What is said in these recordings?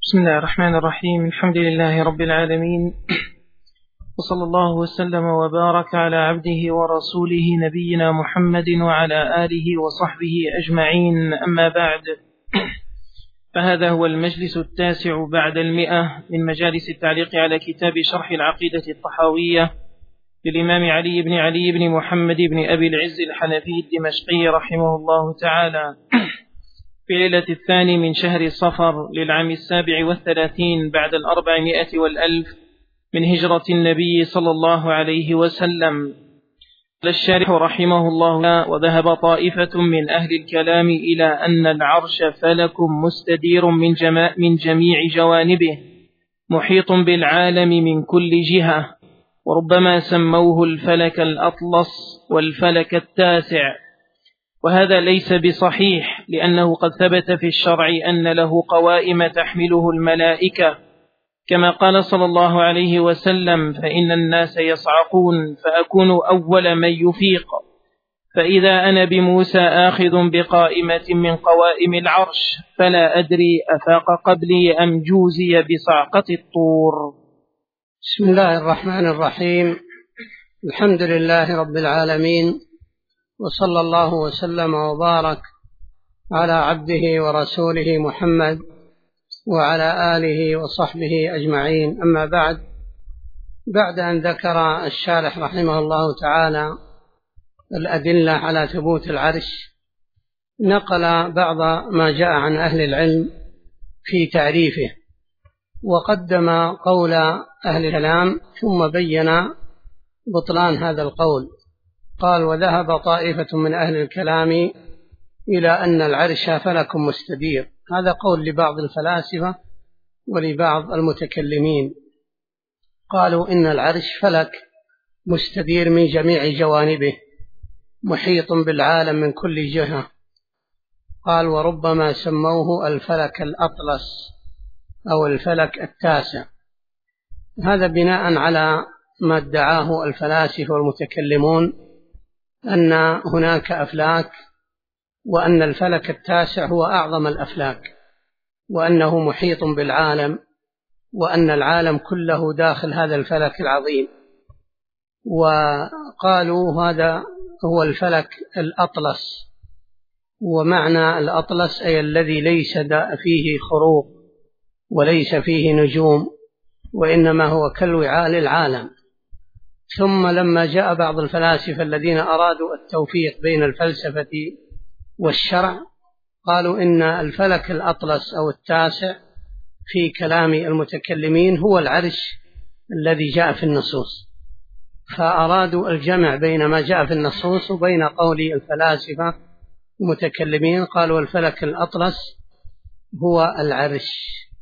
بسم الله الرحمن الرحيم. الحمد لله رب العالمين، وصلى الله وسلم وبارك على عبده ورسوله نبينا محمد وعلى آله وصحبه أجمعين، أما بعد، فهذا هو المجلس 9 بعد 100 من مجالس التعليق على كتاب شرح العقيدة الطحاوية للإمام علي بن محمد بن أبي العز الحنفي الدمشقي رحمه الله تعالى، في ليلة 2 من شهر صفر للعام 37 بعد 400 والألف من هجرة النبي صلى الله عليه وسلم. قال الشارح رحمه الله: وذهب طائفة من أهل الكلام إلى أن العرش فلك مستدير من جميع جوانبه، محيط بالعالم من كل جهة، وربما سموه الفلك الأطلس والفلك التاسع، وهذا ليس بصحيح، لأنه قد ثبت في الشرع أن له قوائم تحمله الملائكة، كما قال صلى الله عليه وسلم: فإن الناس يصعقون فأكون أول من يفيق، فإذا أنا بموسى آخذ بقائمة من قوائم العرش فلا أدري أفاق قبلي أم جوزي بصعقة الطور. بسم الله الرحمن الرحيم. الحمد لله رب العالمين، وصلى الله وسلم وبارك على عبده ورسوله محمد وعلى آله وصحبه أجمعين، أما بعد أن ذكر الشارح رحمه الله تعالى الأدلة على ثبوت العرش، نقل بعض ما جاء عن أهل العلم في تعريفه، وقدم قول أهل الكلام ثم بين بطلان هذا القول. قال: وذهب طائفة من أهل الكلام إلى أن العرش فلك مستدير. هذا قول لبعض الفلاسفة ولبعض المتكلمين، قالوا إن العرش فلك مستدير من جميع جوانبه، محيط بالعالم من كل جهة. قال: وربما سموه الفلك الأطلس أو الفلك التاسع. هذا بناء على ما ادعاه الفلاسفة والمتكلمون أن هناك أفلاك، وأن الفلك التاسع هو أعظم الأفلاك، وأنه محيط بالعالم، وأن العالم كله داخل هذا الفلك العظيم. وقالوا هذا هو الفلك الأطلس، ومعنى الأطلس أي الذي ليس فيه خروق وليس فيه نجوم، وإنما هو كالوعاء للعالم. ثم لما جاء بعض الفلاسفة الذين أرادوا التوفيق بين الفلسفة والشرع، قالوا إن الفلك الأطلس أو التاسع في كلام المتكلمين هو العرش الذي جاء في النصوص، فأرادوا الجمع بين ما جاء في النصوص وبين قول الفلاسفة المتكلمين، قالوا الفلك الأطلس هو العرش.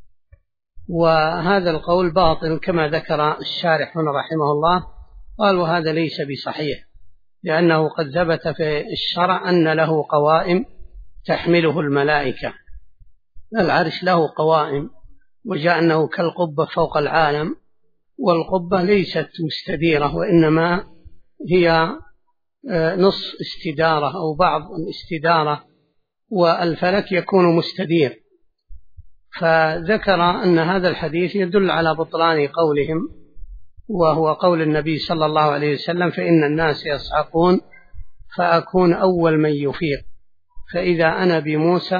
وهذا القول باطل كما ذكر الشارح رحمه الله. قال: وهذا ليس بصحيح، لأنه قد ثبت في الشرع أن له قوائم تحمله الملائكة. العرش له قوائم، وجاء أنه كالقبة فوق العالم، والقبة ليست مستديرة، وإنما هي نص استدارة أو بعض الاستدارة، والفلك يكون مستدير. فذكر أن هذا الحديث يدل على بطلان قولهم، وهو قول النبي صلى الله عليه وسلم: فإن الناس يصعقون فأكون أول من يفيق، فإذا أنا بموسى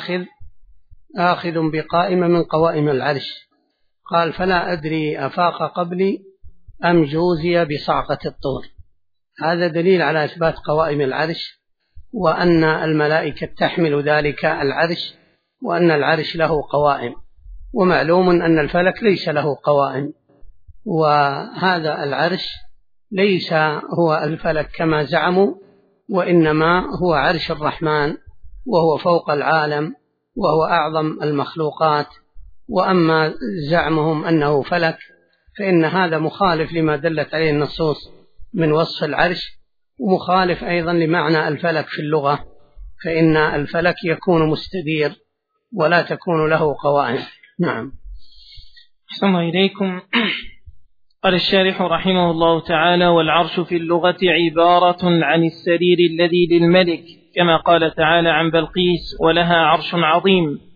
آخذ بقائمة من قوائم العرش. قال: فلا أدري أفاق قبلي أم جوزي بصعقة الطور. هذا دليل على إثبات قوائم العرش، وأن الملائكة تحمل ذلك العرش، وأن العرش له قوائم. ومعلوم أن الفلك ليس له قوائم، وهذا العرش ليس هو الفلك كما زعموا، وإنما هو عرش الرحمن، وهو فوق العالم، وهو أعظم المخلوقات. وأما زعمهم أنه فلك فإن هذا مخالف لما دلت عليه النصوص من وصف العرش، ومخالف أيضا لمعنى الفلك في اللغة، فإن الفلك يكون مستدير ولا تكون له قوائم. نعم. أحسن الله إليكم. قال الشارح رحمه الله تعالى: والعرش في اللغة عبارة عن السرير الذي للملك، كما قال تعالى عن بلقيس: ولها عرش عظيم.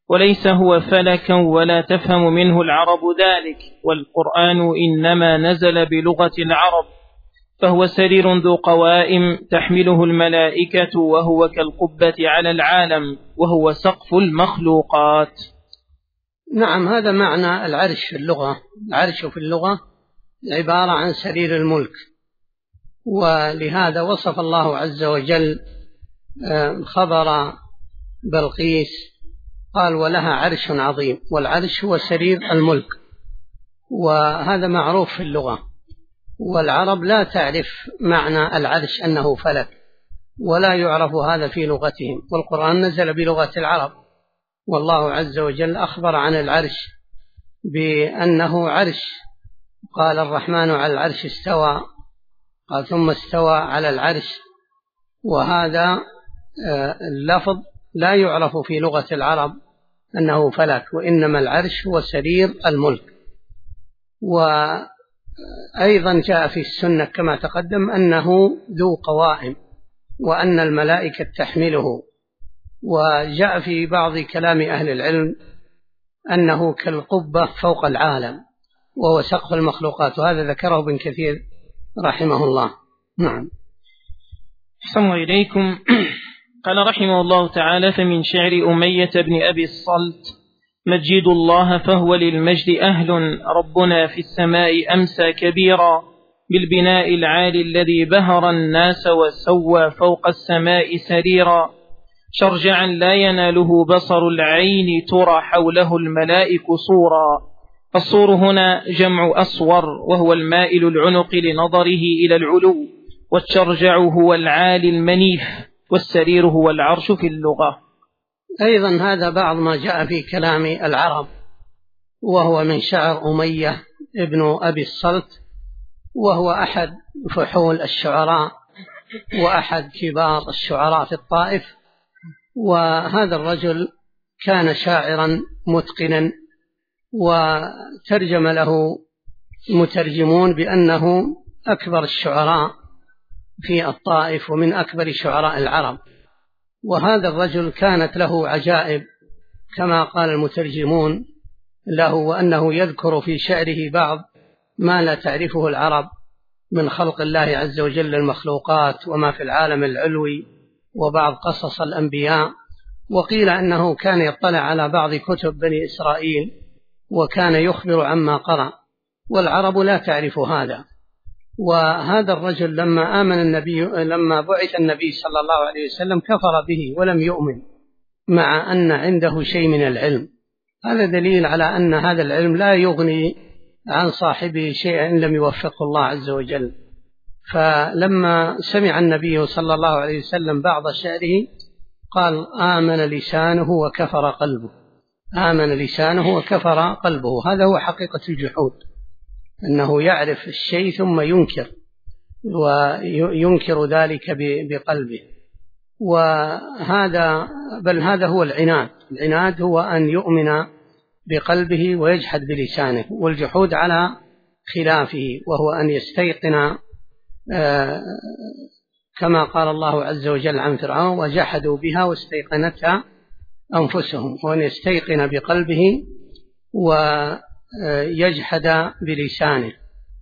وليس هو فلكا ولا تفهم منه العرب ذلك، والقرآن إنما نزل بلغة العرب، فهو سرير ذو قوائم تحمله الملائكة، وهو كالقبة على العالم، وهو سقف المخلوقات. نعم، هذا معنى العرش في اللغة. العرش في اللغة عبارة عن سرير الملك، ولهذا وصف الله عز وجل خبر بلقيس، قال ولها عرش عظيم، والعرش هو سرير الملك، وهذا معروف في اللغة. والعرب لا تعرف معنى العرش أنه فلك، ولا يعرف هذا في لغتهم، والقرآن نزل بلغة العرب، والله عز وجل أخبر عن العرش بأنه عرش، قال الرحمن على العرش استوى، قال ثم استوى على العرش، وهذا اللفظ لا يعرف في لغة العرب أنه فلك، وإنما العرش هو سرير الملك. وأيضا جاء في السنة كما تقدم أنه ذو قوائم، وأن الملائكة تحمله، وجاء في بعض كلام أهل العلم أنه كالقبة فوق العالم، وهو سقف المخلوقات، وهذا ذكره ابن كثير رحمه الله. نعم. أحسن إليكم. قال رحمه الله تعالى: فمن شعر أمية بن أبي الصلت: مجد الله فهو للمجد أهل، ربنا في السماء أمسى كبيرا، بالبناء العالي الذي بهر الناس، وسوى فوق السماء سريرا، شرجعا لا يناله بصر العين، ترى حوله الملائك صورا. الصور هنا جمع أصور، وهو المائل العنق لنظره إلى العلو، والشرجع هو العالي المنيف، والسرير هو العرش في اللغة. أيضا هذا بعض ما جاء في كلام العرب، وهو من شعر أمية ابن أبي الصلت، وهو أحد فحول الشعراء وأحد كبار الشعراء في الطائف. وهذا الرجل كان شاعرا متقنا، وترجم له مترجمون بأنه أكبر الشعراء في الطائف ومن أكبر شعراء العرب. وهذا الرجل كانت له عجائب كما قال المترجمون له، وأنه يذكر في شعره بعض ما لا تعرفه العرب من خلق الله عز وجل المخلوقات وما في العالم العلوي، وبعض قصص الأنبياء. وقيل أنه كان يطلع على بعض كتب بني إسرائيل، وكان يخبر عما قرأ، والعرب لا تعرف هذا. وهذا الرجل لما بعث النبي صلى الله عليه وسلم كفر به ولم يؤمن، مع أن عنده شيء من العلم. هذا دليل على أن هذا العلم لا يغني عن صاحبه شيئا إن لم يوفقه الله عز وجل. فلما سمع النبي صلى الله عليه وسلم بعض شعره قال: آمن لسانه وكفر قلبه. آمن لسانه وكفر قلبه. هذا هو حقيقة الجحود، أنه يعرف الشيء ثم ينكر، وينكر ذلك بقلبه. بل هذا هو العناد. العناد هو أن يؤمن بقلبه ويجحد بلسانه، والجحود على خلافه، وهو أن يستيقن كما قال الله عز وجل عن فرعون: وجحدوا بها واستيقنتها أنفسهم، وأن يستيقن بقلبه ويجحد بلسانه.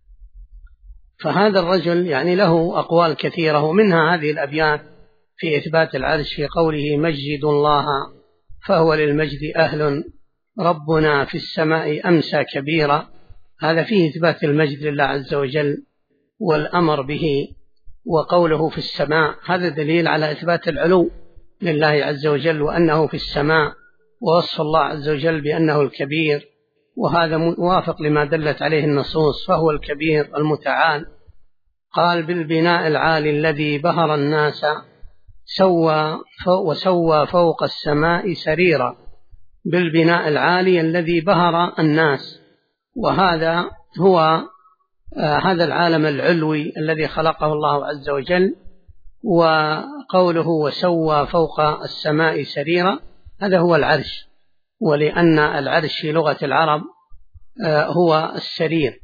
فهذا الرجل يعني له أقوال كثيرة، ومنها هذه الأبيات في إثبات العرش في قوله: مجد الله فهو للمجد أهل، ربنا في السماء أمسى كبيرا. هذا فيه إثبات المجد لله عز وجل والأمر به. وقوله في السماء هذا دليل على إثبات العلو لله عز وجل، وأنه في السماء، ووصف الله عز وجل بأنه الكبير، وهذا موافق لما دلت عليه النصوص، فهو الكبير المتعال. قال: بالبناء العالي الذي بهر الناس، وسوى فوق السماء سريرا. بالبناء العالي الذي بهر الناس، وهذا هو هذا العالم العلوي الذي خلقه الله عز وجل. وقوله وسوى فوق السماء سريرا هذا هو العرش، ولأن العرش في لغة العرب هو السرير.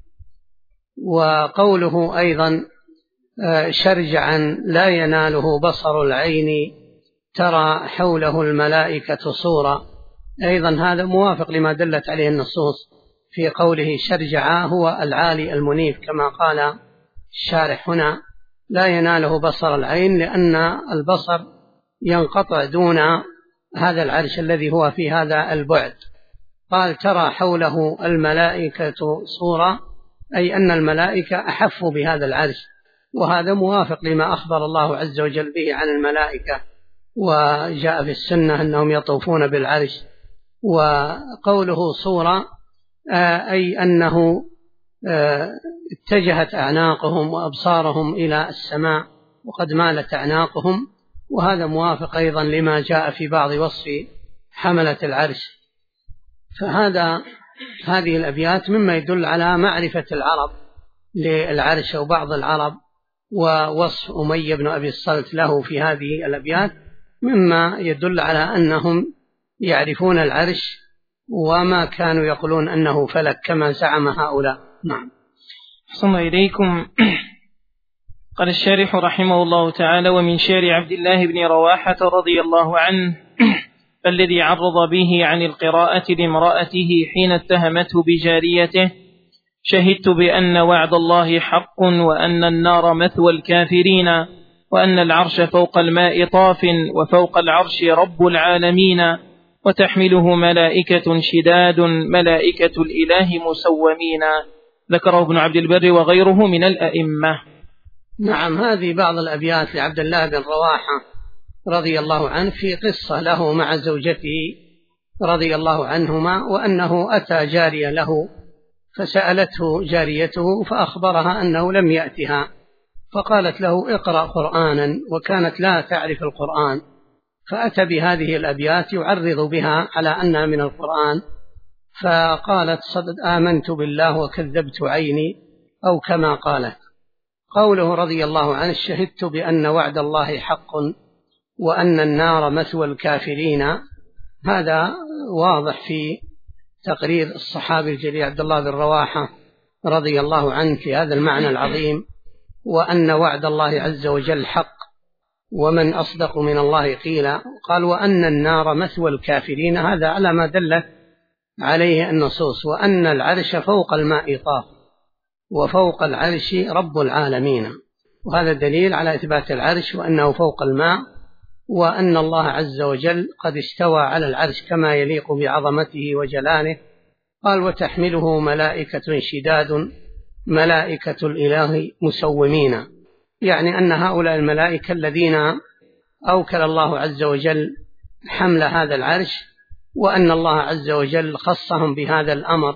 وقوله أيضا شرجعا لا يناله بصر العين، ترى حوله الملائكة صورا. أيضا هذا موافق لما دلت عليه النصوص في قوله شرجعا هو العالي المنيف، كما قال الشارح هنا لا يناله بصر العين، لأن البصر ينقطع دون هذا العرش الذي هو في هذا البعد. قال ترى حوله الملائكة صورة، أي أن الملائكة أحفوا بهذا العرش، وهذا موافق لما أخبر الله عز وجل به عن الملائكة، وجاء في السنة أنهم يطوفون بالعرش. وقوله صورة أي أنه اتجهت أعناقهم وأبصارهم إلى السماء وقد مالت أعناقهم، وهذا موافق أيضا لما جاء في بعض وصف حملة العرش. هذه الأبيات مما يدل على معرفة العرب للعرش أو بعض العرب، ووصف أمية بن أبي الصلت له في هذه الأبيات مما يدل على أنهم يعرفون العرش وما كانوا يقولون أنه فلك كما زعم هؤلاء. نعم. أحسن إليكم. قال الشارح رحمه الله تعالى: ومن شعر عبد الله بن رواحة رضي الله عنه الذي عرض به عن القراءة لامرأته حين اتهمته بجاريته: شهدت بأن وعد الله حق، وأن النار مثوى الكافرين، وأن العرش فوق الماء طاف، وفوق العرش رب العالمين، وتحمله ملائكة شداد، ملائكة الإله مسومين. ذكره ابن عبد البر وغيره من الأئمة. نعم، هذه بعض الأبيات لعبد الله بن رواحة رضي الله عنه في قصة له مع زوجته رضي الله عنهما، وأنه أتى جارية له فسألته جاريته فأخبرها أنه لم يأتها، فقالت له اقرأ قرآنا، وكانت لا تعرف القرآن، فأتى بهذه الأبيات يعرض بها على أنها من القرآن، فقالت صدق آمنت بالله وكذبت عيني، أو كما قالت. قوله رضي الله عنه شهدت بأن وعد الله حق وأن النار مثوى الكافرين، هذا واضح في تقرير الصحابي الجليل عبد الله بن رواحة رضي الله عنه في هذا المعنى العظيم، وأن وعد الله عز وجل حق، ومن أصدق من الله قيلا. قال وأن النار مثوى الكافرين، هذا على ما دلت عليه النصوص، وأن العرش فوق الماء طاف، وفوق العرش رب العالمين، وهذا دليل على إثبات العرش وأنه فوق الماء، وأن الله عز وجل قد استوى على العرش كما يليق بعظمته وجلاله. قال وتحمله ملائكة شداد، ملائكة الإله مسومين، يعني أن هؤلاء الملائكة الذين أوكل الله عز وجل حمل هذا العرش، وأن الله عز وجل خصهم بهذا الأمر،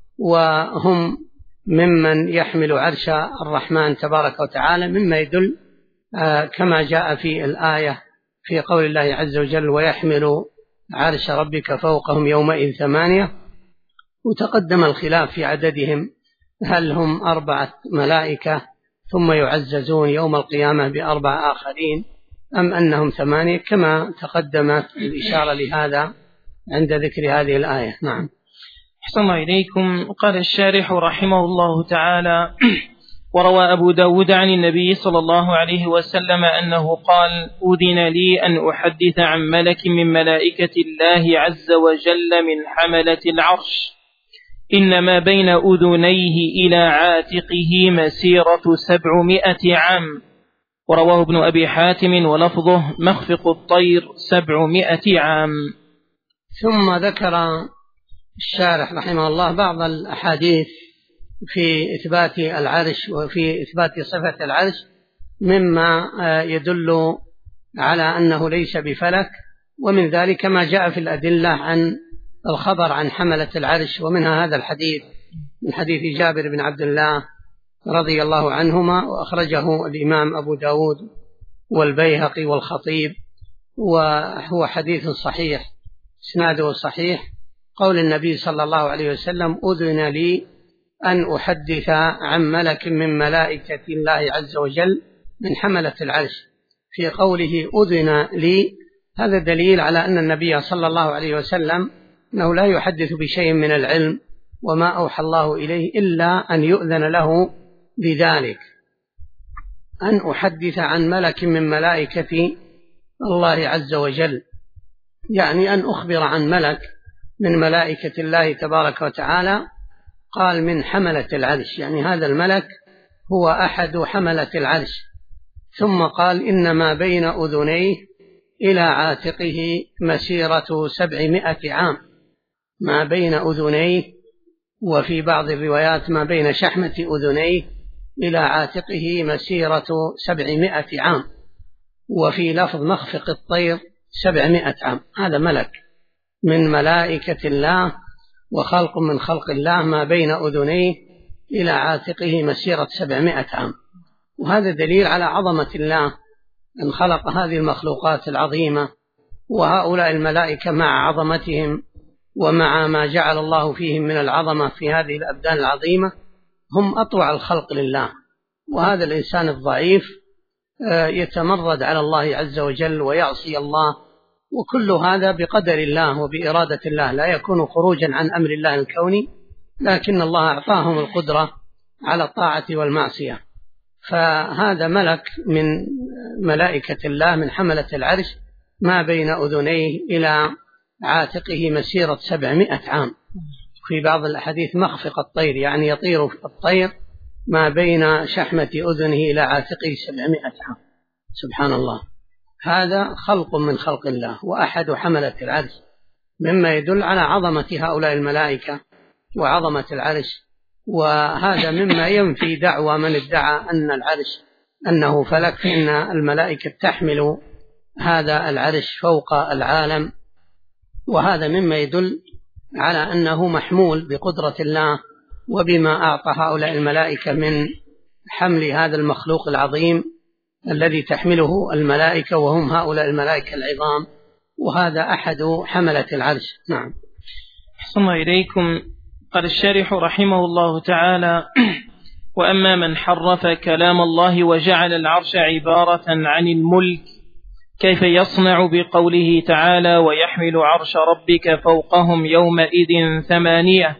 وهم ممن يحمل عرش الرحمن تبارك وتعالى، مما يدل كما جاء في الآية في قول الله عز وجل ويحمل عرش ربك فوقهم يومئذ 8. وتقدم الخلاف في عددهم، هل هم 4 ملائكة ثم يعززون يوم القيامة ب4 آخرين، أم أنهم 8 كما تقدمت الإشارة لهذا عند ذكر هذه الآية. نعم. أحسن إليكم. قال الشارح رحمه الله تعالى: وروى أبو داود عن النبي صلى الله عليه وسلم أنه قال: أذن لي أن أحدث عن ملك من ملائكة الله عز وجل من حملة العرش، إنما بين أذنيه إلى عاتقه مسيرة 700 عام. ورواه ابن أبي حاتم ولفظه مخفق الطير 700 عام. ثم ذكر الشارح رحمه الله بعض الأحاديث في إثبات العرش وفي إثبات صفة العرش مما يدل على أنه ليس بفلك، ومن ذلك ما جاء في الأدلة عن الخبر عن حملة العرش، ومنها هذا الحديث من حديث جابر بن عبد الله رضي الله عنهما، وأخرجه الإمام أبو داود والبيهقي والخطيب، وهو حديث صحيح إسناده صحيح. قول النبي صلى الله عليه وسلم أذن لي أن أحدث عن ملك من ملائكة الله عز وجل من حملة العرش. في قوله أذن لي هذا دليل على أن النبي صلى الله عليه وسلم أنه لا يحدث بشيء من العلم وما أوحى الله إليه إلا أن يؤذن له بذلك، أن أحدث عن ملك من ملائكة الله عز وجل، يعني أن أخبر عن ملك من ملائكة الله تبارك وتعالى، قال من حملة العرش، يعني هذا الملك هو أحد حملة العرش. ثم قال إنما بين أذنيه إلى عاتقه مسيرة 700 عام، ما بين أذنيه، وفي بعض الروايات ما بين شحمة أذنيه إلى عاتقه مسيرة 700 عام، وفي لفظ مخفق الطير 700 عام. هذا ملك من ملائكة الله وخلق من خلق الله، ما بين أذنيه إلى عاتقه مسيرة 700 عام. وهذا دليل على عظمة الله أن خلق هذه المخلوقات العظيمة، وهؤلاء الملائكة مع عظمتهم ومع ما جعل الله فيهم من العظمة في هذه الأبدان العظيمة هم أطوع الخلق لله. وهذا الإنسان الضعيف يتمرد على الله عز وجل ويعصي الله، وكل هذا بقدر الله وبإرادة الله، لا يكون خروجا عن أمر الله الكوني، لكن الله أعطاهم القدرة على الطاعة والمعصية. فهذا ملك من ملائكة الله من حملة العرش، ما بين أذنيه إلى عاتقه مسيرة 700 عام. في بعض الأحاديث مخفق الطير، يعني يطير الطير ما بين شحمة أذنه إلى عاتقه 700 عام. سبحان الله، هذا خلق من خلق الله وأحد حملة العرش، مما يدل على عظمة هؤلاء الملائكة وعظمة العرش. وهذا مما ينفي دعوى من ادعى أن العرش أنه فلك، فإن الملائكة تحمل هذا العرش فوق العالم، وهذا مما يدل على أنه محمول بقدرة الله وبما أعطى هؤلاء الملائكة من حمل هذا المخلوق العظيم الذي تحمله الملائكة، وهم هؤلاء الملائكة العظام، وهذا أحد حملة العرش. نعم. أحسن إليكم. قال الشارح رحمه الله تعالى: وأما من حرف كلام الله وجعل العرش عبارة عن الملك، كيف يصنع بقوله تعالى: ويحمل عرش ربك فوقهم يومئذ 8،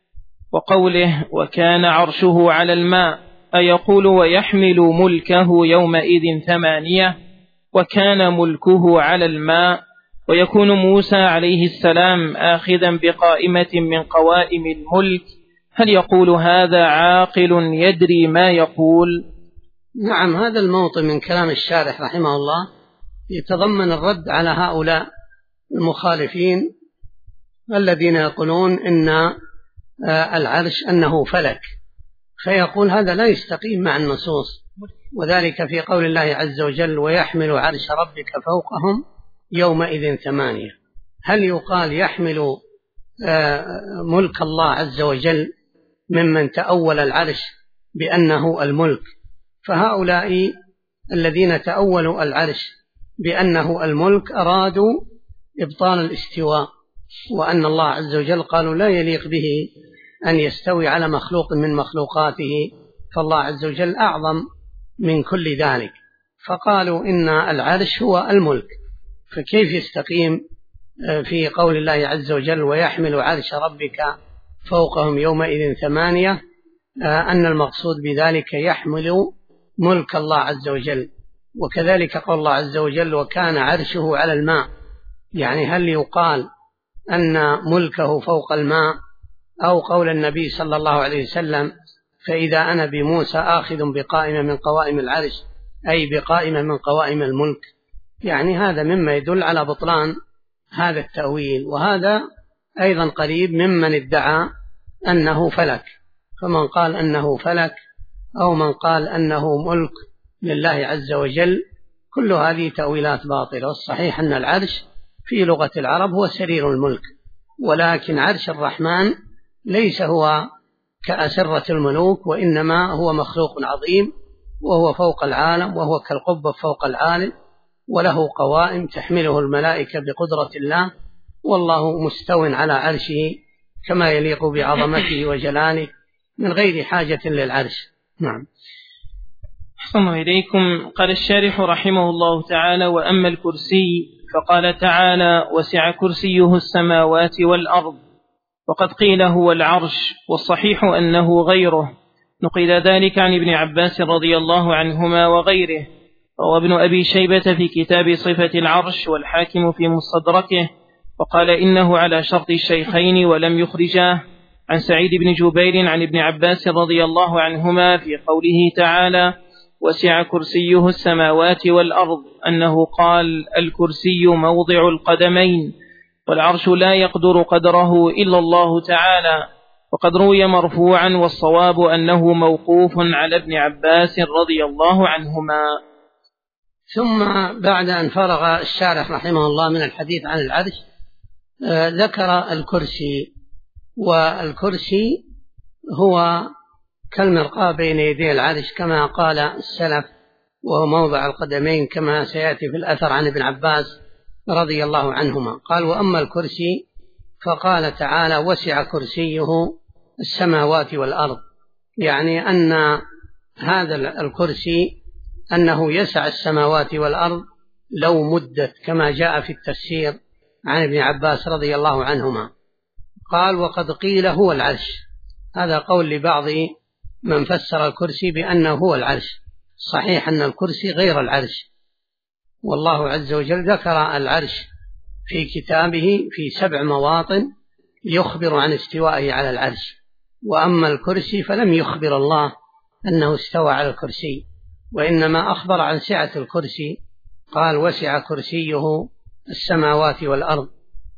وقوله: وكان عرشه على الماء، أيقول ويحمل ملكه يومئذ 8 وكان ملكه على الماء، ويكون موسى عليه السلام آخذا بقائمة من قوائم الملك؟ هل يقول هذا عاقل يدري ما يقول؟ نعم، هذا الموطن من كلام الشارح رحمه الله يتضمن الرد على هؤلاء المخالفين الذين يقولون إن العرش أنه فلك، فيقول هذا لا يستقيم مع النصوص، وذلك في قول الله عز وجل: ويحمل عرش ربك فوقهم يومئذ 8. هل يقال يحمل ملك الله عز وجل ممن تأول العرش بأنه الملك؟ فهؤلاء الذين تأولوا العرش بأنه الملك أرادوا إبطال الاستواء، وأن الله عز وجل قالوا لا يليق به أن يستوي على مخلوق من مخلوقاته، فالله عز وجل أعظم من كل ذلك، فقالوا إن العرش هو الملك. فكيف يستقيم في قول الله عز وجل: ويحمل عرش ربك فوقهم يومئذ 8 أن المقصود بذلك يحمل ملك الله عز وجل؟ وكذلك قول الله عز وجل: وكان عرشه على الماء، يعني هل يقال أن ملكه فوق الماء؟ أو قول النبي صلى الله عليه وسلم: فإذا أنا بموسى آخذ بقائمة من قوائم العرش، أي بقائمة من قوائم الملك. يعني هذا مما يدل على بطلان هذا التأويل، وهذا أيضا قريب ممن ادعى أنه فلك. فمن قال أنه فلك أو من قال أنه ملك لله عز وجل، كل هذه تأويلات باطلة. والصحيح أن العرش في لغة العرب هو سرير الملك، ولكن عرش الرحمن ليس هو كأسرة الملوك، وإنما هو مخلوق عظيم، وهو فوق العالم، وهو كالقبة فوق العالم، وله قوائم تحمله الملائكة بقدرة الله، والله مستو على عرشه كما يليق بعظمته وجلاله من غير حاجة للعرش. نعم. أحسن إليكم. قال الشارح رحمه الله تعالى: وأما الكرسي فقال تعالى: وسع كرسيه السماوات والأرض، وقد قيل هو العرش، والصحيح أنه غيره. نقل ذلك عن ابن عباس رضي الله عنهما وغيره. روى ابن أبي شيبة في كتاب صفة العرش، والحاكم في مستدركه وقال إنه على شرط الشيخين ولم يخرجاه. عن سعيد بن جبير عن ابن عباس رضي الله عنهما في قوله تعالى: وسع كرسيه السماوات والأرض، أنه قال: الكرسي موضع القدمين، والعرش لا يقدر قدره إلا الله تعالى. وقد روي مرفوعا، والصواب أنه موقوف على ابن عباس رضي الله عنهما. ثم بعد أن فرغ الشارح رحمه الله من الحديث عن العرش ذكر الكرسي. والكرسي هو كالمرقاة بين يدي العرش كما قال السلف، وهو موضع القدمين كما سيأتي في الأثر عن ابن عباس رضي الله عنهما. قال: وأما الكرسي فقال تعالى: وسع كرسيه السماوات والأرض، يعني أن هذا الكرسي أنه يسع السماوات والأرض لو مدت، كما جاء في التفسير عن ابن عباس رضي الله عنهما. قال: وقد قيل هو العرش. هذا قول لبعض من فسر الكرسي بأنه هو العرش. صحيح أن الكرسي غير العرش، والله عز وجل ذكر العرش في كتابه في 7 مواطن يخبر عن استوائه على العرش. وأما الكرسي فلم يخبر الله أنه استوى على الكرسي، وإنما أخبر عن سعة الكرسي. قال: وسع كرسيه السماوات والأرض.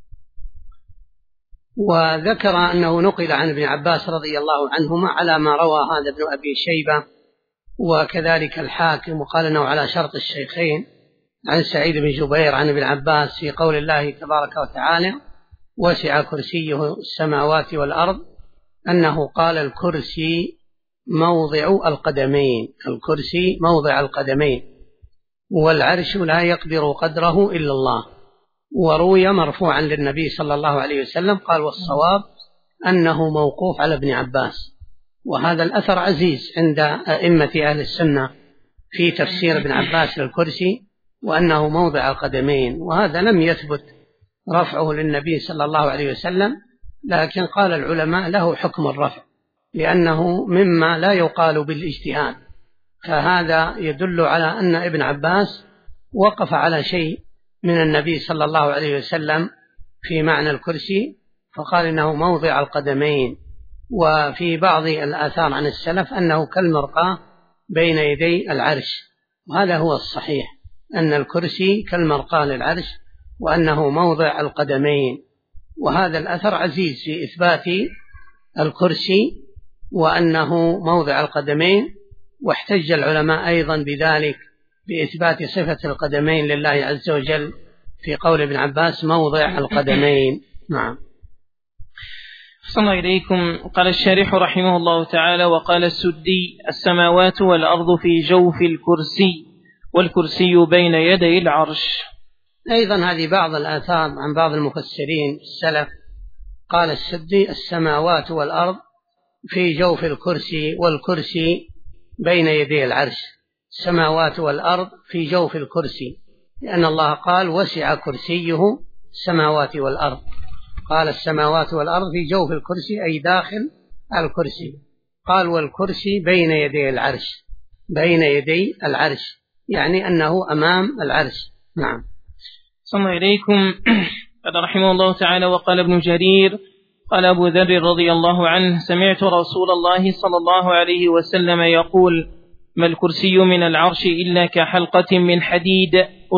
وذكر أنه نقل عن ابن عباس رضي الله عنهما على ما روى هذا ابن أبي شيبة وكذلك الحاكم، وقال أنه على شرط الشيخين، عن سعيد بن جبير عن ابن عباس في قول الله تبارك وتعالى: وسع كرسيه السماوات والأرض، أنه قال: الكرسي موضع القدمين، الكرسي موضع القدمين، والعرش لا يقدر قدره إلا الله. وروي مرفوعا للنبي صلى الله عليه وسلم. قال: والصواب أنه موقوف على ابن عباس. وهذا الأثر عزيز عند أئمة أهل السنة في تفسير ابن عباس للكرسي، وأنه موضع القدمين. وهذا لم يثبت رفعه للنبي صلى الله عليه وسلم، لكن قال العلماء له حكم الرفع، لأنه مما لا يقال بالاجتهاد. فهذا يدل على أن ابن عباس وقف على شيء من النبي صلى الله عليه وسلم في معنى الكرسي، فقال إنه موضع القدمين. وفي بعض الآثار عن السلف أنه كالمرقاة بين يدي العرش، وهذا هو الصحيح، أن الكرسي كالمرقاة للعرش، وأنه موضع القدمين. وهذا الأثر عزيز في إثبات الكرسي وأنه موضع القدمين. واحتج العلماء أيضا بذلك بإثبات صفة القدمين لله عز وجل في قول ابن عباس: موضع القدمين. نعم. صلى إليكم. قال الشارح رحمه الله تعالى: وقال السدي: السماوات والأرض في جوف الكرسي، والكرسي بين يدي العرش. أيضا هذه بعض الآثار عن بعض المفسرين السلف. قال السدي: السماوات والأرض في جوف الكرسي، والكرسي بين يدي العرش. السماوات والأرض في جوف الكرسي، لأن الله قال: وسع كرسيه السماوات والأرض. قال: السماوات والأرض في جوف الكرسي، أي داخل الكرسي. قال: والكرسي بين يدي العرش، بين يدي العرش، يعني أنه أمام العرش. نعم. صلى إليكم. قال رحمه الله تعالى: وقال ابن جرير: قال أبو ذر رضي الله عنه: سمعت رسول الله صلى الله عليه وسلم يقول: ما الكرسي من العرش إلا كحلقة من حديد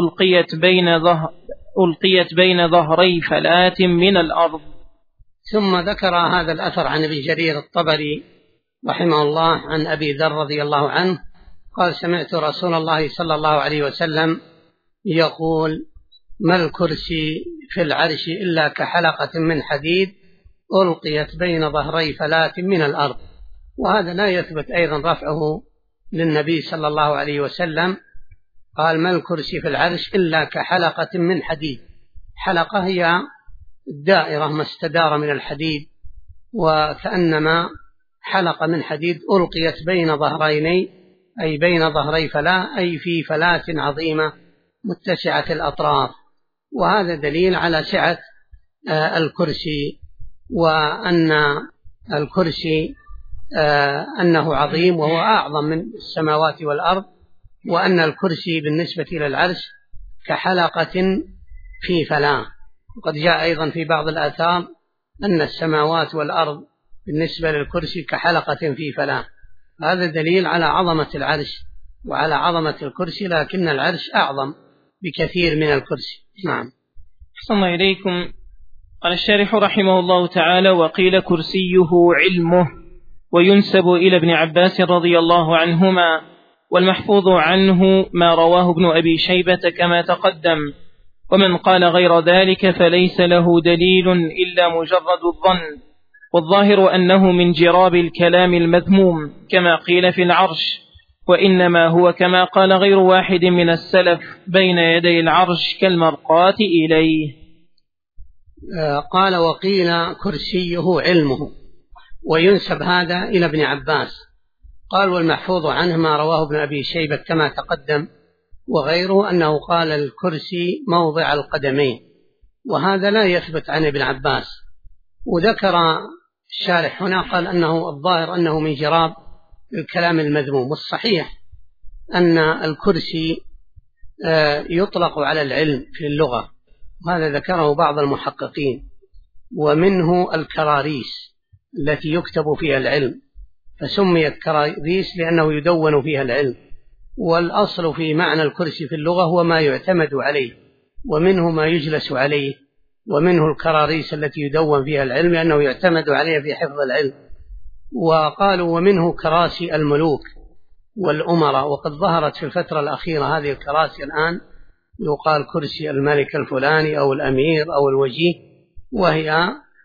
ألقيت بين ظهري فلاة من الأرض. ثم ذكر هذا الأثر عن ابن جرير الطبري رحمه الله عن أبي ذر رضي الله عنه قال: سمعت رسول الله صلى الله عليه وسلم يقول: ما الكرسي في العرش إلا كحلقة من حديد ألقيت بين ظهري فلاة من الأرض. وهذا لا يثبت أيضا رفعه للنبي صلى الله عليه وسلم. قال: ما الكرسي في العرش إلا كحلقة من حديد. حلقة هي الدائرة ما استدار من الحديد، وكأنما حلقة من حديد ألقيت بين ظهرين، أي بين ظهري فلاة، أي في فلاة عظيمة متسعة الأطراف. وهذا دليل على سعة الكرسي، وأن الكرسي أنه عظيم وهو أعظم من السماوات والأرض، وأن الكرسي بالنسبة للعرش كحلقة في فلاة. وقد جاء أيضا في بعض الآثار أن السماوات والأرض بالنسبة للكرسي كحلقة في فلاة. هذا دليل على عظمة العرش وعلى عظمة الكرسي، لكن العرش أعظم بكثير من الكرسي. نعم. أحسن إليكم. قال الشارح رحمه الله تعالى: وقيل كرسيه علمه، وينسب إلى ابن عباس رضي الله عنهما، والمحفوظ عنه ما رواه ابن أبي شيبة كما تقدم. ومن قال غير ذلك فليس له دليل إلا مجرد الظن، والظاهر أنه من جراب الكلام المذموم كما قيل في العرش، وإنما هو كما قال غير واحد من السلف بين يدي العرش كالمرقاة إليه. قال: وقيل كرسيه علمه، وينسب هذا إلى ابن عباس. قال: والمحفوظ عنه ما رواه ابن أبي شيبة كما تقدم، وغيره أنه قال الكرسي موضع القدمين، وهذا لا يثبت عن ابن عباس. وذكر الشارح هنا قال أنه الظاهر أنه من جراب الكلام المذموم، والصحيح أن الكرسي يطلق على العلم في اللغة، وهذا ذكره بعض المحققين، ومنه الكراريس التي يكتب فيها العلم، فسميت كراريس لأنه يدون فيها العلم. والأصل في معنى الكرسي في اللغة هو ما يعتمد عليه، ومنه ما يجلس عليه، ومنه الكراريس التي يدون فيها العلم لأنه يعتمد عليها في حفظ العلم. وقالوا ومنه كراسي الملوك والأمراء، وقد ظهرت في الفترة الأخيرة هذه الكراسي الآن، يقال كرسي الملك الفلاني أو الأمير أو الوجيه، وهي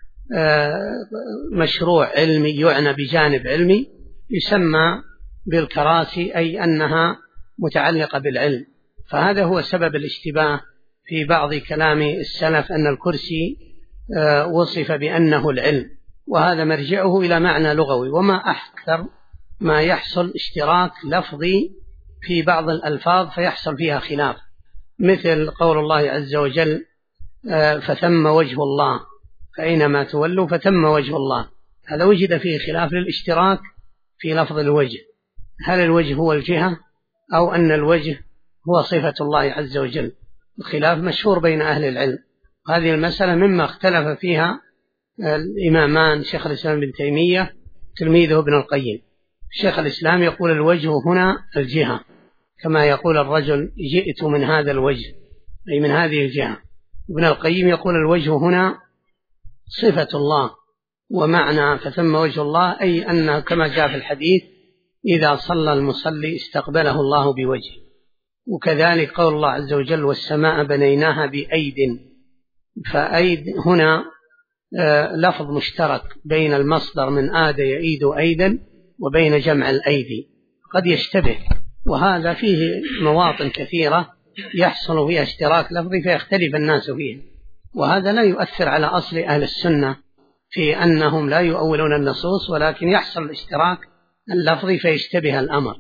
مشروع علمي يعنى بجانب علمي يسمى بالكراسي، أي أنها متعلقة بالعلم. فهذا هو سبب الاشتباه في بعض كلام السلف أن الكرسي وصف بأنه العلم، وهذا مرجعه إلى معنى لغوي. وما أكثر ما يحصل اشتراك لفظي في بعض الألفاظ فيحصل فيها خلاف، مثل قول الله عز وجل: فثم وجه الله، فأينما تولوا فثم وجه الله. هذا وجد فيه خلاف للاشتراك في لفظ الوجه، هل الوجه هو الجهة أو أن الوجه هو صفة الله عز وجل؟ الخلاف مشهور بين أهل العلم. هذه المسألة مما اختلف فيها الإمامان شيخ الإسلام ابن تيمية تلميذه ابن القيم. شيخ الإسلام يقول الوجه هنا الجهة، كما يقول الرجل جئت من هذا الوجه، أي من هذه الجهة. ابن القيم يقول الوجه هنا صفة الله، ومعنى فثم وجه الله أي أنه كما جاء في الحديث: إذا صلى المصلي استقبله الله بوجه. وكذلك قول الله عز وجل: والسماء بنيناها بأيد. فأيد هنا لفظ مشترك بين المصدر من آد يأيد أيدا وبين جمع الأيدي، قد يشتبه، وهذا فيه مواطن كثيرة يحصل فيها اشتراك لفظي فيختلف الناس فيه، وهذا لا يؤثر على أصل أهل السنة في أنهم لا يؤولون النصوص، ولكن يحصل الاشتراك اللفظي فيشتبه الأمر.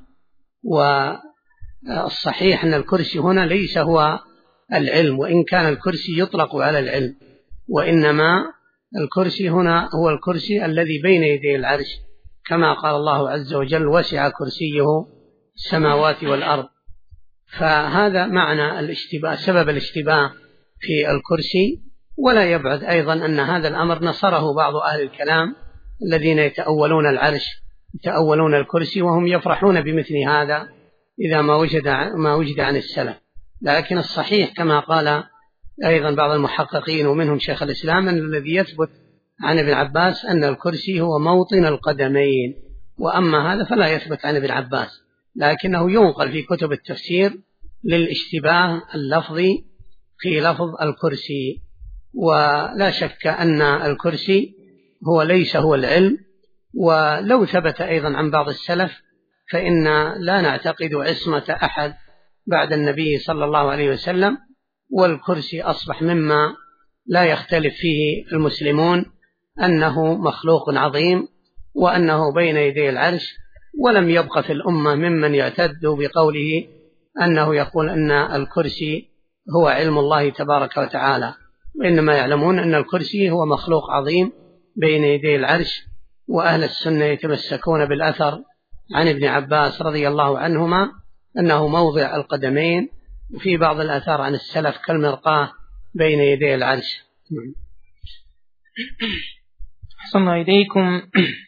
والصحيح أن الكرسي هنا ليس هو العلم، وإن كان الكرسي يطلق على العلم، وإنما الكرسي هنا هو الكرسي الذي بين يدي العرش، كما قال الله عز وجل: وسع كرسيه السماوات والأرض. فهذا معنى الاشتباه، سبب الاشتباه في الكرسي. ولا يبعد أيضا أن هذا الأمر نصره بعض أهل الكلام الذين يتأولون العرش، يتأولون الكرسي، وهم يفرحون بمثل هذا إذا ما وجد عن السلف. لكن الصحيح كما قال أيضا بعض المحققين ومنهم شيخ الإسلام أن الذي يثبت عن ابن عباس أن الكرسي هو موطن القدمين، وأما هذا فلا يثبت عن ابن عباس، لكنه ينقل في كتب التفسير للاشتباه اللفظي في لفظ الكرسي. ولا شك أن الكرسي هو ليس هو العلم. ولو ثبت أيضا عن بعض السلف فإن لا نعتقد عصمة أحد بعد النبي صلى الله عليه وسلم، والكرسي أصبح مما لا يختلف فيه المسلمون أنه مخلوق عظيم وأنه بين يدي العرش، ولم يبق في الأمة ممن يعتد بقوله أنه يقول أن الكرسي هو علم الله تبارك وتعالى، وإنما يعلمون أن الكرسي هو مخلوق عظيم بين يدي العرش. وأهل السنة يتمسكون بالأثر عن ابن عباس رضي الله عنهما أنه موضع القدمين، وفي بعض الآثار عن السلف كالمرقاة بين يدي العرش. أحسن إليكم.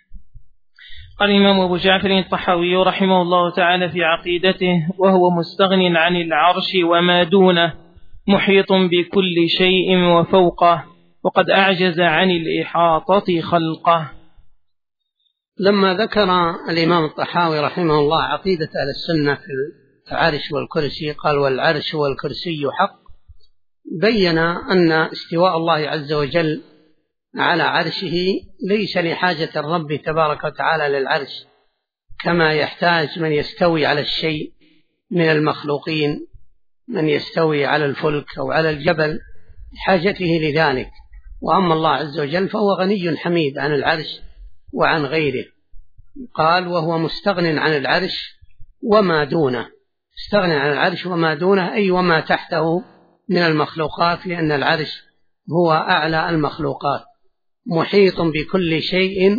قال الإمام أبو جعفر الطحاوي رحمه الله تعالى في عقيدته: وهو مستغن عن العرش وما دونه، محيط بكل شيء وفوقه، وقد أعجز عن الإحاطة خلقه. لما ذكر الإمام الطحاوي رحمه الله عقيدة أهل السنة في العرش والكرسي، قال: والعرش والكرسي حق، بين أن استواء الله عز وجل على عرشه ليس لحاجة الرب تبارك وتعالى للعرش، كما يحتاج من يستوي على الشيء من المخلوقين، من يستوي على الفلك أو على الجبل، حاجته لذلك. وأما الله عز وجل فهو غني حميد عن العرش وعن غيره. قال: وهو مستغن عن العرش وما دونه. استغنى عن العرش وما دونه أي وما تحته من المخلوقات، لأن العرش هو أعلى المخلوقات. محيط بكل شيء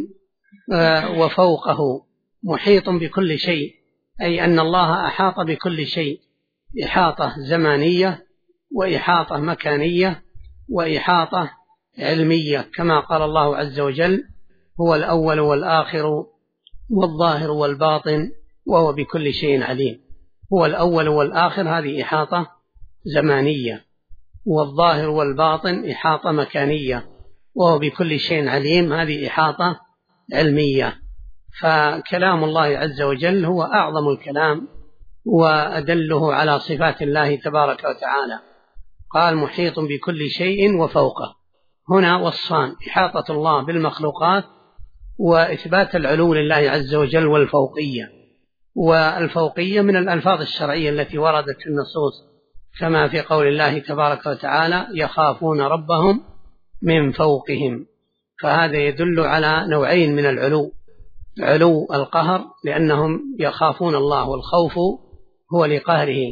وفوقه. محيط بكل شيء أي أن الله أحاط بكل شيء، إحاطة زمانية وإحاطة مكانية وإحاطة علمية، كما قال الله عز وجل: هو الأول والآخر والظاهر والباطن وهو بكل شيء عليم. هو الأول والآخر هذه إحاطة زمانية، والظاهر والباطن إحاطة مكانية، وهو بكل شيء عليم هذه إحاطة علمية. فكلام الله عز وجل هو أعظم الكلام وأدله على صفات الله تبارك وتعالى. قال: محيط بكل شيء وفوقه. هنا وصفان: إحاطة الله بالمخلوقات وإثبات العلو لله عز وجل والفوقية. والفوقية من الألفاظ الشرعية التي وردت في النصوص، كما في قول الله تبارك وتعالى: يخافون ربهم من فوقهم. فهذا يدل على نوعين من العلو: علو القهر لأنهم يخافون الله، والخوف هو لقهره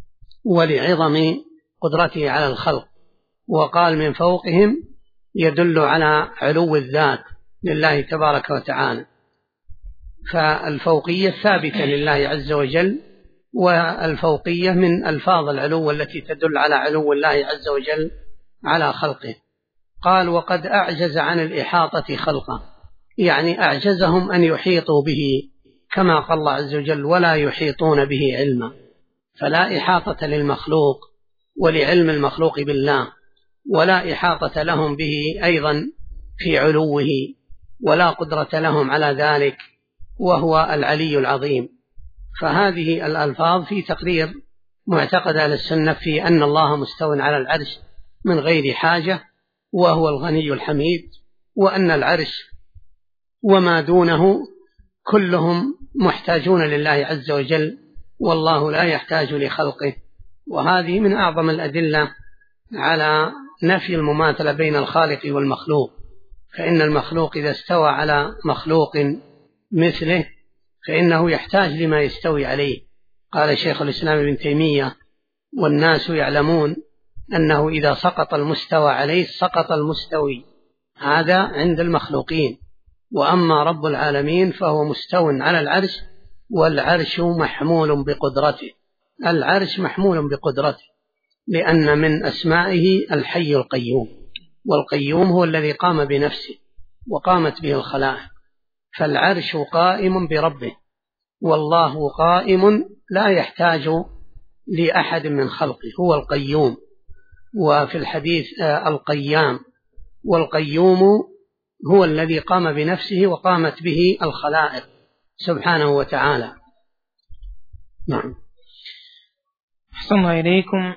ولعظم قدرته على الخلق. وقال من فوقهم يدل على علو الذات لله تبارك وتعالى. فالفوقية ثابتة لله عز وجل، والفوقية من ألفاظ العلو التي تدل على علو الله عز وجل على خلقه. قال: وقد أعجز عن الإحاطة خلقه، يعني أعجزهم أن يحيطوا به، كما قال الله عز وجل: ولا يحيطون به علما. فلا إحاطة للمخلوق ولعلم المخلوق بالله، ولا إحاطة لهم به أيضا في علوه، ولا قدرة لهم على ذلك، وهو العلي العظيم. فهذه الألفاظ في تقرير معتقد أهل السنة في أن الله مستو على العرش من غير حاجة، وهو الغني الحميد، وأن العرش وما دونه كلهم محتاجون لله عز وجل، والله لا يحتاج لخلقه. وهذه من أعظم الأدلة على نفي المماثلة بين الخالق والمخلوق، فإن المخلوق إذا استوى على مخلوق مثله فإنه يحتاج لما يستوي عليه. قال شيخ الإسلام ابن تيمية: والناس يعلمون أنه إذا سقط المستوى عليه سقط المستوي. هذا عند المخلوقين. وأما رب العالمين فهو مستو على العرش، والعرش محمول بقدرته. العرش محمول بقدرته، لأن من أسمائه الحي القيوم، والقيوم هو الذي قام بنفسه وقامت به الخلائق. فالعرش قائم بربه، والله قائم لا يحتاج لأحد من خلقه، هو القيوم. وفي الحديث القيام، والقيوم هو الذي قام بنفسه وقامت به الخلائق سبحانه وتعالى. نعم. أحسن إليكم.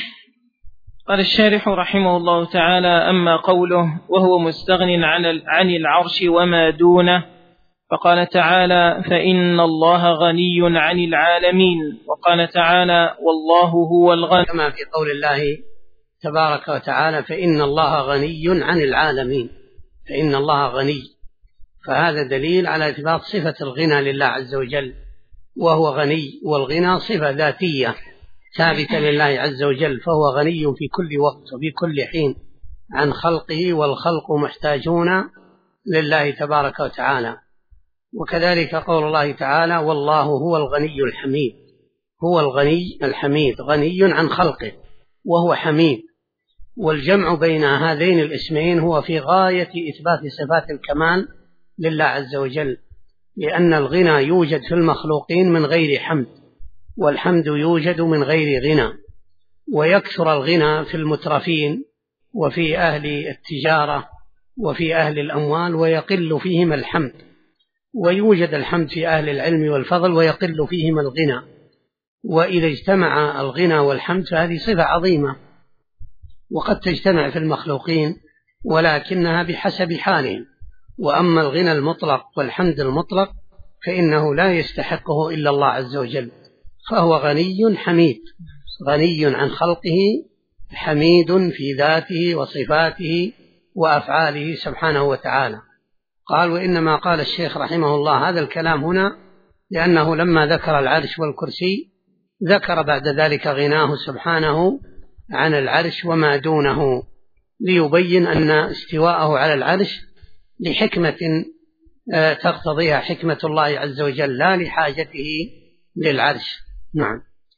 قال الشارح رحمه الله تعالى: أما قوله وهو مستغن عن العرش وما دونه، فقال تعالى: فإن الله غني عن العالمين. وقال تعالى: والله هو الغني، كما في قول الله تبارك وتعالى: فإن الله غني عن العالمين. فإن الله غني، فهذا دليل على إثبات صفة الغنى لله عز وجل، وهو غني، والغنى صفة ذاتية ثابتة لله عز وجل، فهو غني في كل وقت وفي كل حين عن خلقه، والخلق محتاجون لله تبارك وتعالى. وكذلك قول الله تعالى: والله هو الغني الحميد. هو الغني الحميد، غني عن خلقه وهو حميد. والجمع بين هذين الاسمين هو في غاية إثبات صفات الكمال لله عز وجل، لأن الغنى يوجد في المخلوقين من غير حمد، والحمد يوجد من غير غنى، ويكثر الغنى في المترفين وفي أهل التجارة وفي أهل الأموال، ويقل فيهم الحمد، ويوجد الحمد في أهل العلم والفضل ويقل فيهم الغنى. وإذا اجتمع الغنى والحمد فهذه صفة عظيمة، وقد تجتمع في المخلوقين ولكنها بحسب حالهم. وأما الغنى المطلق والحمد المطلق فإنه لا يستحقه إلا الله عز وجل، فهو غني حميد، غني عن خلقه، حميد في ذاته وصفاته وأفعاله سبحانه وتعالى. قال: وإنما قال الشيخ رحمه الله هذا الكلام هنا لأنه لما ذكر العرش والكرسي ذكر بعد ذلك غناه سبحانه عن العرش وما دونه، ليبين أن استواءه على العرش لحكمة تقتضيها حكمة الله عز وجل، لا لحاجته للعرش. نعم.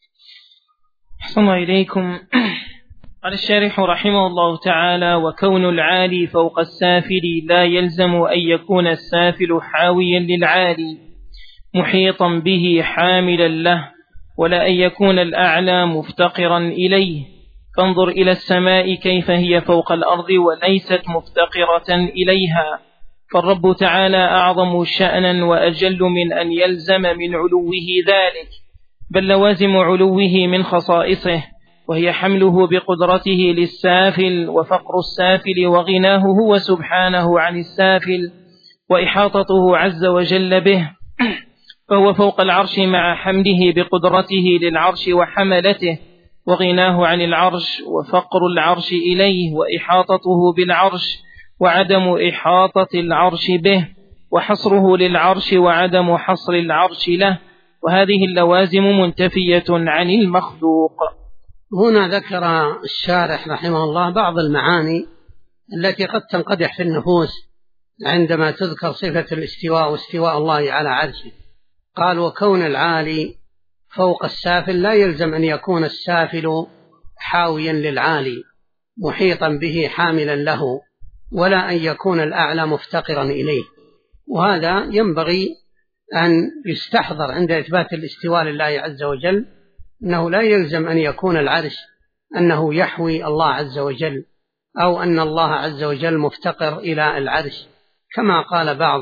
أحسن إليكم. قال الشارح رحمه الله تعالى: وكون العالي فوق السافل لا يلزم أن يكون السافل حاويا للعالي محيطا به حاملا له، ولا أن يكون الأعلى مفتقرا إليه. فانظر إلى السماء كيف هي فوق الأرض وليست مفتقرة إليها، فالرب تعالى أعظم شأنا وأجل من أن يلزم من علوه ذلك، بل لوازم علوه من خصائصه، وهي حمله بقدرته للسافل وفقر السافل وغناه هو سبحانه عن السافل وإحاطته عز وجل به، فهو فوق العرش مع حمله بقدرته للعرش وحملته، وغناه عن العرش وفقر العرش إليه وإحاطته بالعرش وعدم إحاطة العرش به، وحصره للعرش وعدم حصر العرش له، وهذه اللوازم منتفية عن المخلوق. هنا ذكر الشارح رحمه الله بعض المعاني التي قد تنقدح في النفوس عندما تذكر صفة الاستواء واستواء الله على عرشه. قال: وكون العالي فوق السافل لا يلزم أن يكون السافل حاويا للعالي محيطا به حاملا له، ولا أن يكون الأعلى مفتقرا إليه. وهذا ينبغي أن يستحضر عند إثبات الاستواء لله عز وجل، أنه لا يلزم أن يكون العرش أنه يحوي الله عز وجل، أو أن الله عز وجل مفتقر إلى العرش، كما قال بعض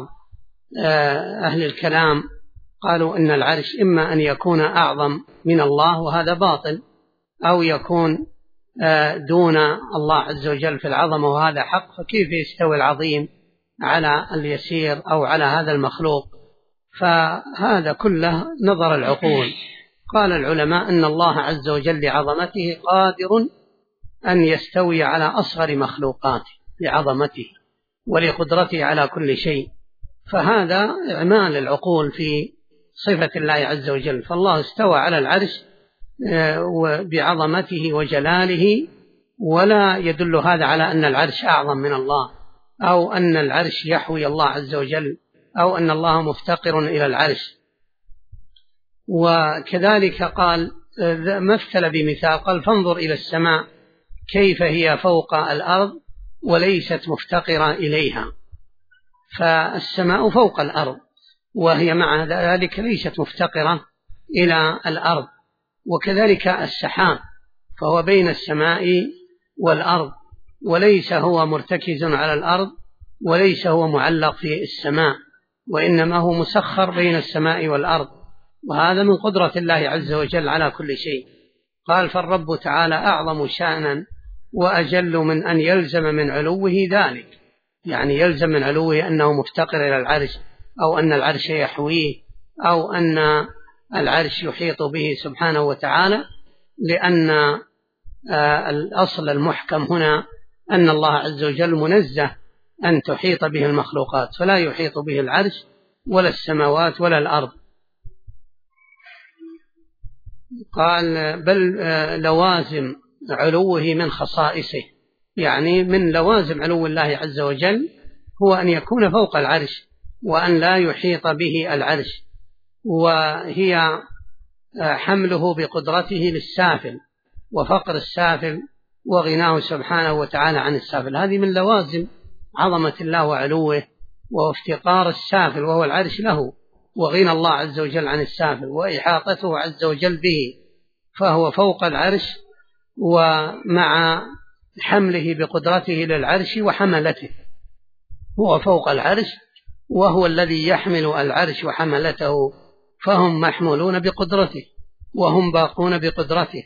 أهل الكلام، قالوا إن العرش إما أن يكون أعظم من الله وهذا باطل، أو يكون دون الله عز وجل في العظمة وهذا حق، فكيف يستوي العظيم على اليسير أو على هذا المخلوق؟ فهذا كله نظر العقول. قال العلماء أن الله عز وجل لعظمته قادر أن يستوي على أصغر مخلوقاته لعظمته ولقدرته على كل شيء، فهذا إعمال العقول في صفة الله عز وجل. فالله استوى على العرش بعظمته وجلاله، ولا يدل هذا على أن العرش أعظم من الله، أو أن العرش يحوي الله عز وجل، أو أن الله مفتقر إلى العرش. وكذلك قال مثل بمثال، قال: فانظر إلى السماء كيف هي فوق الأرض وليست مفتقرة إليها. فالسماء فوق الأرض وهي مع ذلك ليست مفتقرة إلى الأرض، وكذلك السحاب فهو بين السماء والأرض، وليس هو مرتكز على الأرض وليس هو معلق في السماء، وإنما هو مسخر بين السماء والأرض، وهذا من قدرة الله عز وجل على كل شيء. قال: فالرب تعالى أعظم شأنا وأجل من أن يلزم من علوه ذلك، يعني يلزم من علوه أنه مفتقر إلى العرش، أو أن العرش يحويه، أو أن العرش يحيط به سبحانه وتعالى، لأن الأصل المحكم هنا أن الله عز وجل منزه أن تحيط به المخلوقات، فلا يحيط به العرش ولا السماوات ولا الأرض. قال: بل لوازم علوه من خصائصه، يعني من لوازم علو الله عز وجل هو أن يكون فوق العرش وأن لا يحيط به العرش، وهي حمله بقدرته للسافل وفقر السافل وغناه سبحانه وتعالى عن السافل. هذه من لوازم عظمة الله وعلوه وافتقار السافل وهو العرش له، وغنى الله عز وجل عن السافل وإحاطته عز وجل به، فهو فوق العرش، ومع حمله بقدرته للعرش وحملته هو فوق العرش، وهو الذي يحمل العرش وحملته، فهم محمولون بقدرته وهم باقون بقدرته.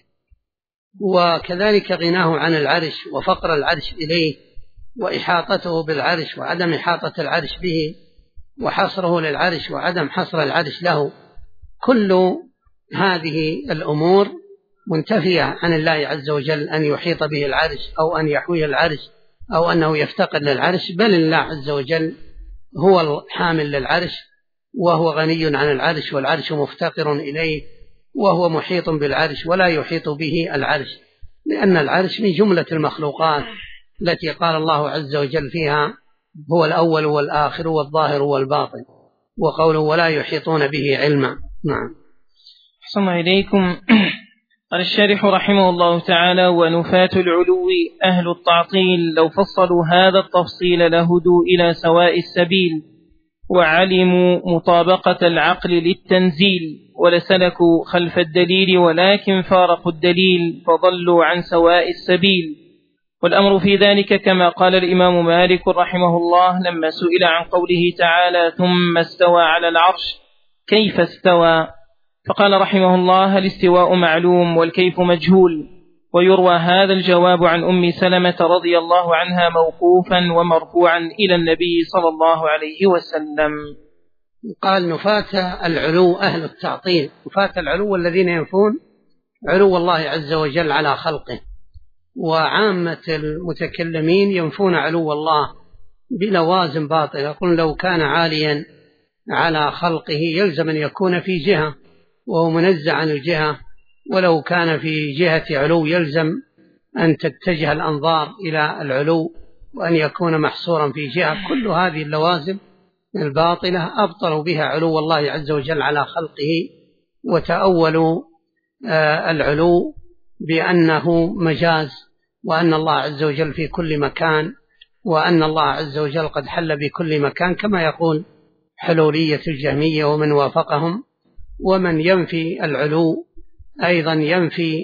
وكذلك غناه عن العرش وفقر العرش إليه وإحاطته بالعرش وعدم إحاطة العرش به وحصره للعرش وعدم حصر العرش له، كل هذه الأمور منتفية عن الله عز وجل أن يحيط به العرش أو أن يحويه العرش أو أنه يفتقر للعرش، بل الله عز وجل هو الحامل للعرش وهو غني عن العرش والعرش مفتقر إليه، وهو محيط بالعرش ولا يحيط به العرش، لأن العرش من جملة المخلوقات التي قال الله عز وجل فيها هو الأول والآخر والظاهر والباطن، وقوله ولا يحيطون به علما. نعم. أحسن إليكم. قال الشارح رحمه الله تعالى: ونفاة العلو أهل التعطيل لو فصلوا هذا التفصيل لهدوا إلى سواء السبيل وعلموا مطابقة العقل للتنزيل ولسلكوا خلف الدليل، ولكن فارقوا الدليل فضلوا عن سواء السبيل. والأمر في ذلك كما قال الإمام مالك رحمه الله لما سئل عن قوله تعالى: ثم استوى على العرش كيف استوى؟ فقال رحمه الله: الاستواء معلوم والكيف مجهول. ويروى هذا الجواب عن أم سلمة رضي الله عنها موقوفا ومرفوعا إلى النبي صلى الله عليه وسلم. قال: نفاة العلو أهل التعطيل، نفاة العلو الذين ينفون علو الله عز وجل على خلقه، وعامة المتكلمين ينفون علو الله بلوازم باطلة. يقول لو كان عاليا على خلقه يلزم أن يكون في جهة وهو منزع عن الجهة، ولو كان في جهة علو يلزم أن تتجه الأنظار إلى العلو وأن يكون محصورا في جهة. كل هذه اللوازم الباطلة أبطلوا بها علو الله عز وجل على خلقه، وتأولوا العلو بأنه مجاز، وأن الله عز وجل في كل مكان، وأن الله عز وجل قد حل بكل مكان، كما يقول حلولية الجهمية ومن وافقهم. ومن ينفي العلو أيضا ينفي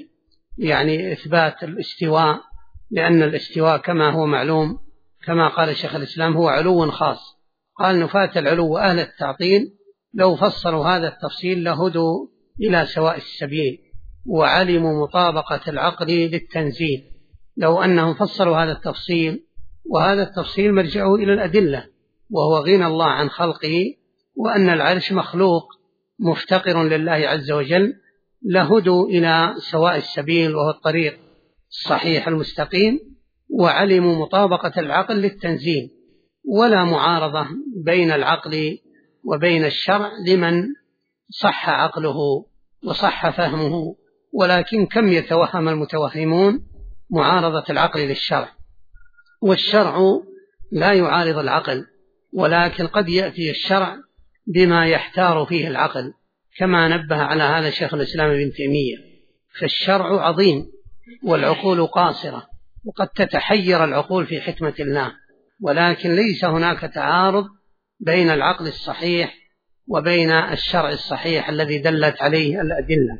إثبات الاستواء، لأن الاستواء كما هو معلوم كما قال شيخ الإسلام هو علو خاص. قال: نفاة العلو أهل التعطيل لو فصلوا هذا التفصيل لهدوا إلى سواء السبيل وعلموا مطابقة العقل للتنزيل. لو أنهم فصلوا هذا التفصيل، وهذا التفصيل مرجعه إلى الأدلة، وهو غنى الله عن خلقه وأن العرش مخلوق مفتقر لله عز وجل، لهدوا إلى سواء السبيل وهو الطريق الصحيح المستقيم، وعلموا مطابقة العقل للتنزيل، ولا معارضة بين العقل وبين الشرع لمن صح عقله وصح فهمه. ولكن كم يتوهم المتوهمون معارضة العقل للشرع، والشرع لا يعارض العقل، ولكن قد يأتي الشرع بما يحتار فيه العقل، كما نبه على هذا شيخ الإسلام ابن تيمية. فالشرع عظيم والعقول قاصرة، وقد تتحير العقول في حكمة الله، ولكن ليس هناك تعارض بين العقل الصحيح وبين الشرع الصحيح الذي دلت عليه الأدلة.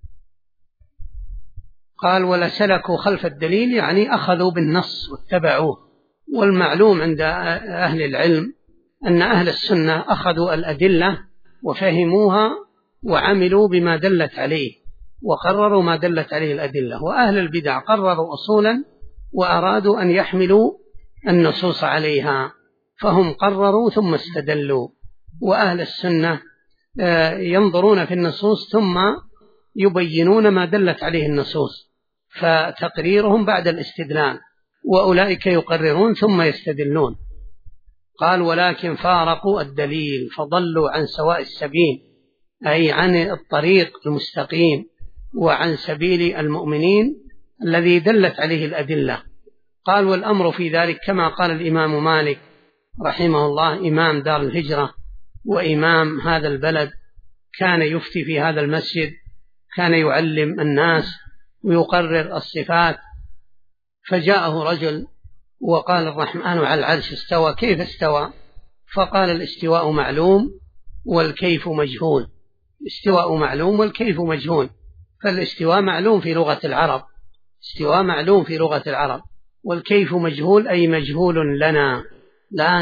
قال: ولسلكوا خلف الدليل، أخذوا بالنص واتبعوه. والمعلوم عند أهل العلم أن أهل السنة أخذوا الأدلة وفهموها وعملوا بما دلت عليه وقرروا ما دلت عليه الأدلة، وأهل البدع قرروا أصولا وأرادوا أن يحملوا النصوص عليها، فهم قرروا ثم استدلوا. وأهل السنة ينظرون في النصوص ثم يبينون ما دلت عليه النصوص، فتقريرهم بعد الاستدلال، وأولئك يقررون ثم يستدلون. قال: ولكن فارقوا الدليل فضلوا عن سواء السبيل، أي عن الطريق المستقيم وعن سبيل المؤمنين الذي دلت عليه الأدلة. قال: والأمر في ذلك كما قال الإمام مالك رحمه الله، إمام دار الهجرة وإمام هذا البلد، كان يفتي في هذا المسجد، كان يعلم الناس ويقرر الصفات فجاءه رجل وقال الرحمن على العرش استوى، كيف استوى؟ فقال الاستواء معلوم والكيف مجهول. الاستواء معلوم والكيف مجهول. فالاستواء معلوم في لغة العرب، استواء معلوم في لغة العرب، والكيف مجهول أي مجهول لنا، لا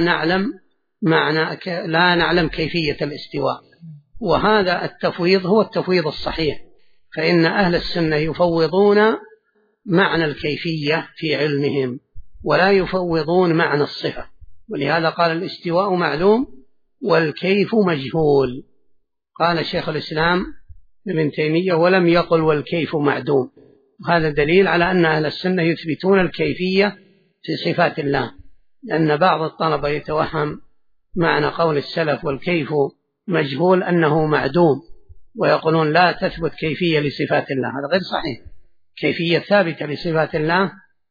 نعلم كيفية الاستواء. وهذا التفويض هو التفويض الصحيح، فإن أهل السنة يفوضون معنى الكيفية في علمهم ولا يفوضون معنى الصفة، ولهذا قال الاستواء معلوم والكيف مجهول. قال شيخ الإسلام ابن تيمية ولم يقل والكيف معدوم. هذا دليل على أن أهل السنة يثبتون الكيفية في صفات الله، لأن بعض الطلبة يتوهم معنى قول السلف والكيف مجهول أنه معدوم، ويقولون لا تثبت كيفية لصفات الله. هذا غير صحيح، كيفية ثابتة لصفات الله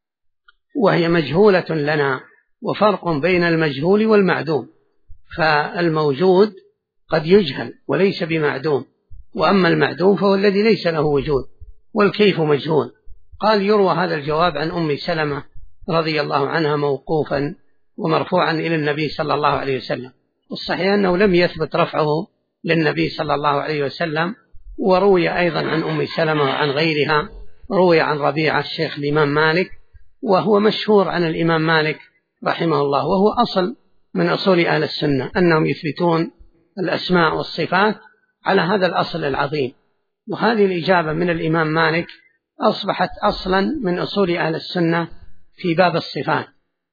وهي مجهولة لنا، وفرق بين المجهول والمعدوم. فالموجود قد يجهل وليس بمعدوم، وأما المعدوم فهو الذي ليس له وجود، والكيف مجهول. قال يروى هذا الجواب عن أم سلمة رضي الله عنها موقوفا ومرفوعا إلى النبي صلى الله عليه وسلم، والصحيح أنه لم يثبت رفعه للنبي صلى الله عليه وسلم. وروي أيضا عن أم سلمة وعن غيرها، روي عن ربيعة الشيخ الإمام مالك، وهو مشهور عن الإمام مالك رحمه الله، وهو أصل من أصول أهل السنة أنهم يثبتون الأسماء والصفات على هذا الأصل العظيم. وهذه الإجابة من الإمام مالك أصبحت أصلا من أصول أهل السنة في باب الصفات.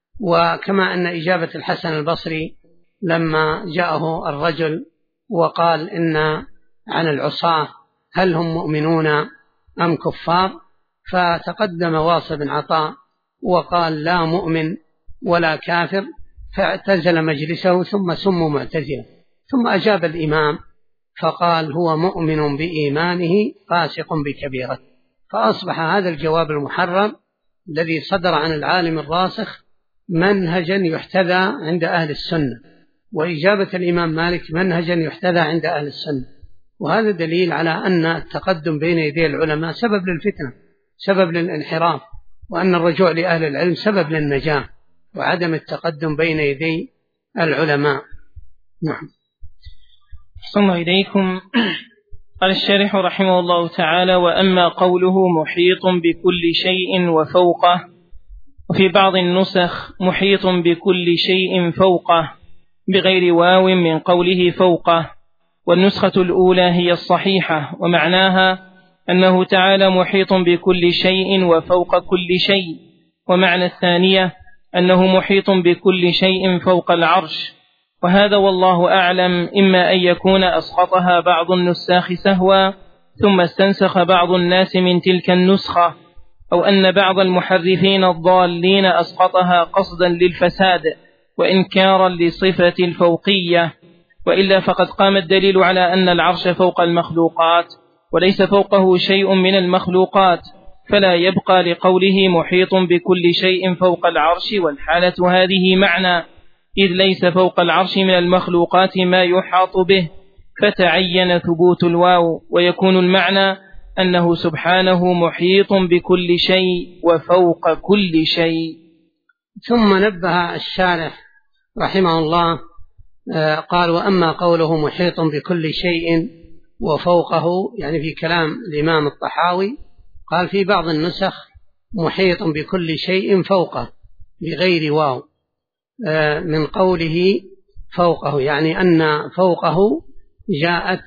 وكما أن إجابة الحسن البصري لما جاءه الرجل وقال إن عن العصاة هل هم مؤمنون أم كفار، فتقدم واصل بن عطاء وقال لا مؤمن ولا كافر، فاعتزل مجلسه ثم سموا معتزلة. ثم أجاب الإمام فقال هو مؤمن بإيمانه فاسق بكبيرة. فأصبح هذا الجواب المحرر الذي صدر عن العالم الراسخ منهجا يحتذى عند أهل السنة، وإجابة الإمام مالك منهجا يحتذى عند أهل السنة. وهذا دليل على أن التقدم بين يدي العلماء سبب للفتنة، سبب للانحراف، وأن الرجوع لأهل العلم سبب للنجاة، وعدم التقدم بين يدي العلماء. نعم. صلى إليكم. قال الشارح رحمه الله تعالى: وأما قوله محيط بكل شيء وفوقه، وفي بعض النسخ محيط بكل شيء فوقه بغير واو من قوله فوقه، والنسخة الأولى هي الصحيحة، ومعناها أنه تعالى محيط بكل شيء وفوق كل شيء. ومعنى الثانية أنه محيط بكل شيء فوق العرش. وهذا والله أعلم إما أن يكون أسقطها بعض النساخ سهوا ثم استنسخ بعض الناس من تلك النسخة، أو أن بعض المحرفين الضالين أسقطها قصدا للفساد وإنكارا لصفة الفوقية. وإلا فقد قام الدليل على أن العرش فوق المخلوقات وليس فوقه شيء من المخلوقات، فلا يبقى لقوله محيط بكل شيء فوق العرش والحالة هذه معنى، إذ ليس فوق العرش من المخلوقات ما يحاط به، فتعين ثبوت الواو، ويكون المعنى أنه سبحانه محيط بكل شيء وفوق كل شيء. ثم نبه الشارح رحمه الله قال: وأما قوله محيط بكل شيء وفوقه، يعني في كلام الإمام الطحاوي، قال في بعض النسخ محيط بكل شيء فوقه بغير واو من قوله فوقه، يعني أن فوقه جاءت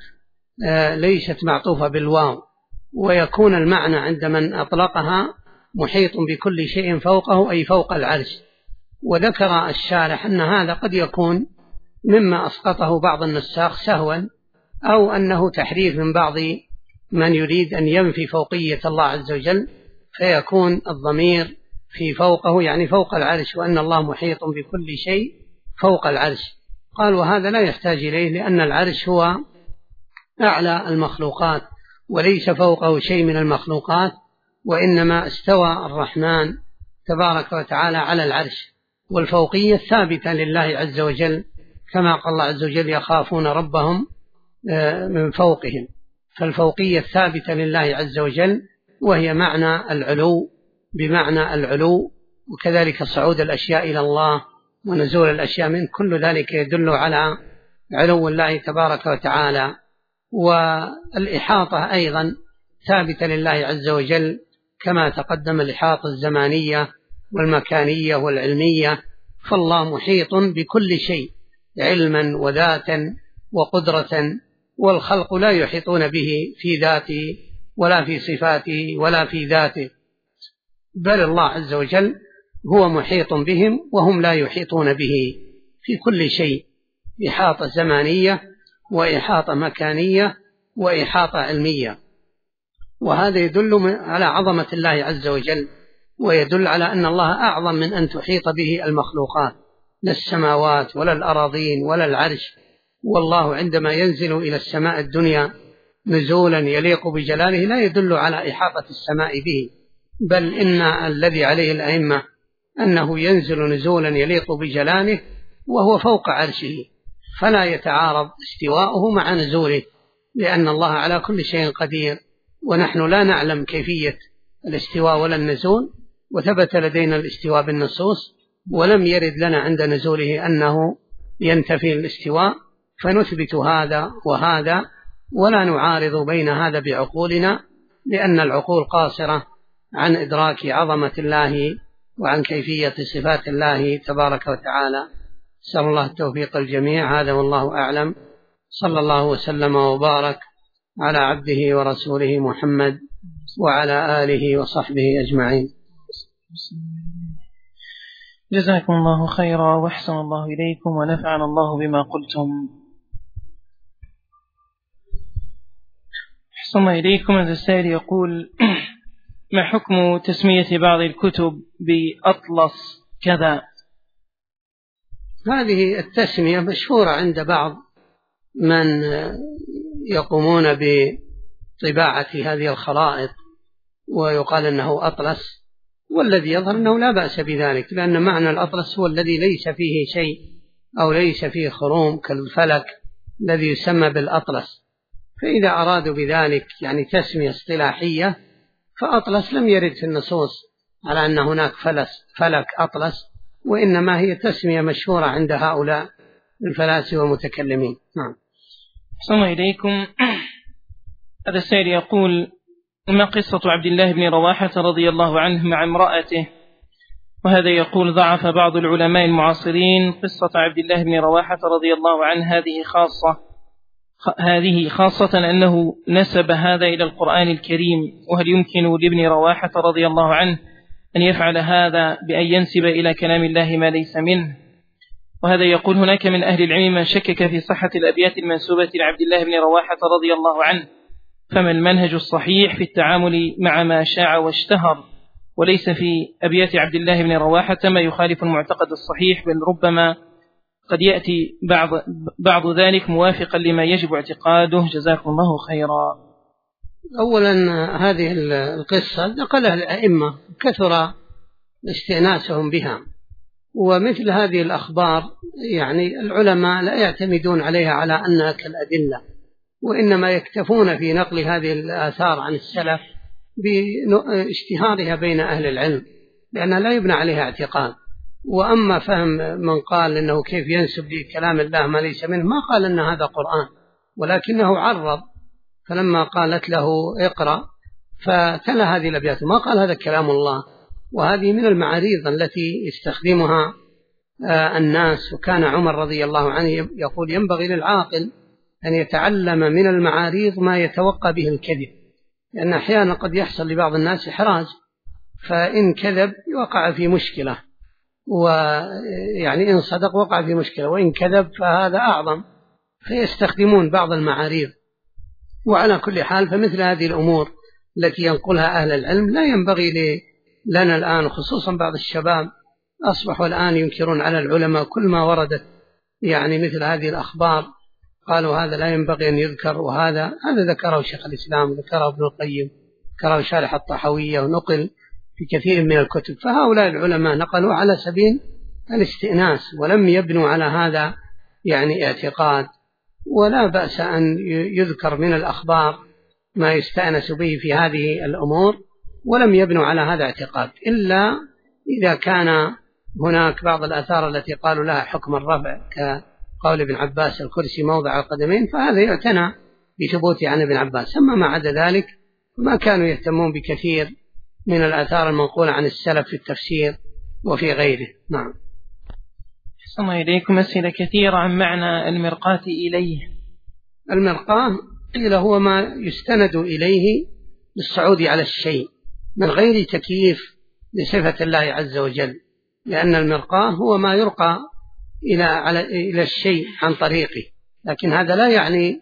ليست معطوفة بالواو، ويكون المعنى عند من أطلقها محيط بكل شيء فوقه أي فوق العرش. وذكر الشارح أن هذا قد يكون مما أسقطه بعض النساخ سهوا، أو أنه تحريف من بعض من يريد أن ينفي فوقية الله عز وجل، فيكون الضمير في فوقه يعني فوق العرش، وأن الله محيط بكل شيء فوق العرش. قال: وهذا لا يحتاج إليه، لأن العرش هو أعلى المخلوقات وليس فوقه شيء من المخلوقات، وإنما استوى الرحمن تبارك وتعالى على العرش، والفوقية ثابتة لله عز وجل، كما قال الله عز وجل: يخافون ربهم من فوقهم. فالفوقية ثابتة لله عز وجل، وهي معنى العلو بمعنى العلو، وكذلك صعود الأشياء إلى الله ونزول الأشياء منه، كل ذلك يدل على علو الله تبارك وتعالى. والإحاطة أيضا ثابتة لله عز وجل كما تقدم، الإحاطة الزمانية والمكانية والعلمية، فالله محيط بكل شيء علما وذاتا وقدرة، والخلق لا يحيطون به في ذاته ولا في صفاته ولا في ذاته، بل الله عز وجل هو محيط بهم وهم لا يحيطون به في كل شيء، إحاطة زمانية وإحاطة مكانية وإحاطة علمية. وهذا يدل على عظمة الله عز وجل، ويدل على أن الله أعظم من أن تحيط به المخلوقات، لا السماوات ولا الأراضين ولا العرش. والله عندما ينزل إلى السماء الدنيا نزولا يليق بجلاله لا يدل على إحاطة السماء به، بل إن الذي عليه الأئمة أنه ينزل نزولا يليق بجلاله وهو فوق عرشه، فلا يتعارض استواؤه مع نزوله، لأن الله على كل شيء قدير، ونحن لا نعلم كيفية الاستواء ولا النزول، وثبت لدينا الاستواء بالنصوص، ولم يرد لنا عند نزوله أنه ينتفي الاستواء، فنثبت هذا وهذا ولا نعارض بين هذا بعقولنا، لأن العقول قاصرة عن إدراك عظمة الله وعن كيفية صفات الله تبارك وتعالى. نسأل الله التوفيق الجميع، هذا والله أعلم. صلى الله وسلم وبارك على عبده ورسوله محمد وعلى آله وصحبه أجمعين. جزاكم الله خيرا وأحسن الله إليكم ونفعنا الله بما قلتم. أحسن إليكم. هذا السائل يقول: ما حكم تسمية بعض الكتب بأطلس كذا؟ هذه التسمية مشهورة عند بعض من يقومون بطباعة هذه الخرائط، ويقال أنه أطلس، والذي يظهر أنه لا بأس بذلك، لأن معنى الأطلس هو الذي ليس فيه شيء أو ليس فيه خروم كالفلك الذي يسمى بالأطلس. فإذا أرادوا بذلك يعني تسمية اصطلاحية، فأطلس لم يرد في النصوص على أن هناك فلك أطلس، وإنما هي تسمية مشهورة عند هؤلاء الفلاسفة والمتكلمين. نعم. أحسن إليكم. هذا السائل يقول: ما قصة عبد الله بن رواحة رضي الله عنه مع امرأته؟ وهذا يقول: ضعف بعض العلماء المعاصرين قصة عبد الله بن رواحة رضي الله عنه، هذه خاصة أنه نسب هذا إلى القرآن الكريم، وهل يمكن لابن رواحة رضي الله عنه أن يفعل هذا بأن ينسب إلى كلام الله ما ليس منه؟ وهذا يقول: هناك من أهل العلم من شكك في صحة الأبيات المنسوبة لعبد الله بن رواحة رضي الله عنه، فما المنهج الصحيح في التعامل مع ما شاع واشتهر، وليس في أبيات عبد الله بن رواحة ما يخالف المعتقد الصحيح، بل ربما قد يأتي بعض ذلك موافقا لما يجب اعتقاده؟ جزاكم الله خيرا. أولا هذه القصة نقلها الأئمة كثر استئناسهم بها، ومثل هذه الأخبار يعني العلماء لا يعتمدون عليها على أنها كالأدلة، وإنما يكتفون في نقل هذه الآثار عن السلف باشتهارها بين أهل العلم، لأنها لا يبنى عليها اعتقاد. وأما فهم من قال إنه كيف ينسب لكلام الله ما ليس منه، ما قال أن هذا قرآن، ولكنه عرض، فلما قالت له اقرأ فتلا هذه الأبيات، ما قال هذا كلام الله. وهذه من المعاريض التي يستخدمها الناس. وكان عمر رضي الله عنه يقول: ينبغي للعاقل أن يتعلم من المعاريض ما يتوقع به الكذب، لأن أحيانا قد يحصل لبعض الناس إحراج، فإن كذب وقع في مشكلة، ويعني إن صدق وقع في مشكلة، وإن كذب فهذا أعظم، فيستخدمون بعض المعاريض. وعلى كل حال فمثل هذه الأمور التي ينقلها أهل العلم لا ينبغي لنا الآن، خصوصا بعض الشباب أصبحوا الآن ينكرون على العلماء كل ما وردت يعني مثل هذه الأخبار، قالوا هذا لا ينبغي أن يذكر، وهذا ذكره شيخ الإسلام، ذكره ابن القيم، ذكره شارح الطحاوية، ونقل في كثير من الكتب. فهؤلاء العلماء نقلوا على سبيل الاستئناس، ولم يبنوا على هذا يعني اعتقاد. ولا بأس أن يذكر من الأخبار ما يستأنس به في هذه الأمور، ولم يبنوا على هذا اعتقاد، إلا إذا كان هناك بعض الآثار التي قالوا لها حكم الرفع كقول ابن عباس الكرسي موضع القدمين، فهذا يعتنى بثبوته عن ابن عباس. أما ما عدا ذلك ما كانوا يهتمون بكثير من الآثار المنقولة عن السلف في التفسير وفي غيره. نعم. أحسن إليكم. أسئلة كثيرة عن معنى المرقاة إليه. المرقاة قيل هو ما يستند إليه للصعود على الشيء من غير تكييف لصفة الله عز وجل، لأن المرقاة هو ما يرقى إلى الشيء عن طريقه، لكن هذا لا يعني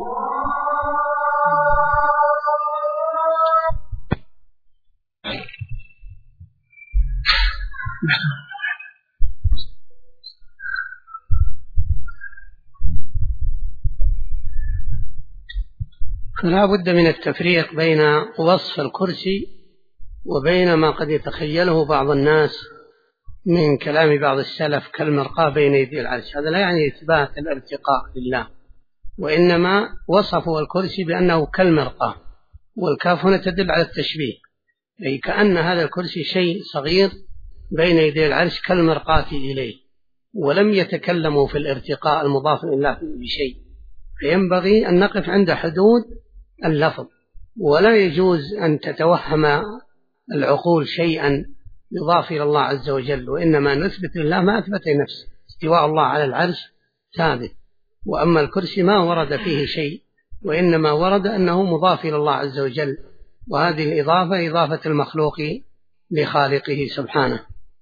فلا بد من التفريق بين وصف الكرسي وبين ما قد يتخيله بعض الناس من كلام بعض السلف كالمرقاة بين يدي العرش. هذا لا يعني إثبات الارتقاء لله، وإنما وصفوا الكرسي بأنه كالمرقاة، والكاف هنا تدل على التشبيه، أي كأن هذا الكرسي شيء صغير بين يدي العرش كالمرقاة إليه، ولم يتكلموا في الارتقاء المضاف إلى بشيء. فينبغي أن نقف عند حدود اللفظ، ولا يجوز أن تتوهم العقول شيئا يضاف إلى الله عز وجل، وإنما نثبت لله ما أثبت لنفسه. استواء الله على العرش ثابت، وأما الكرسي ما ورد فيه شيء، وإنما ورد أنه مضاف إلى الله عز وجل، وهذه الإضافة إضافة المخلوق لخالقه سبحانه.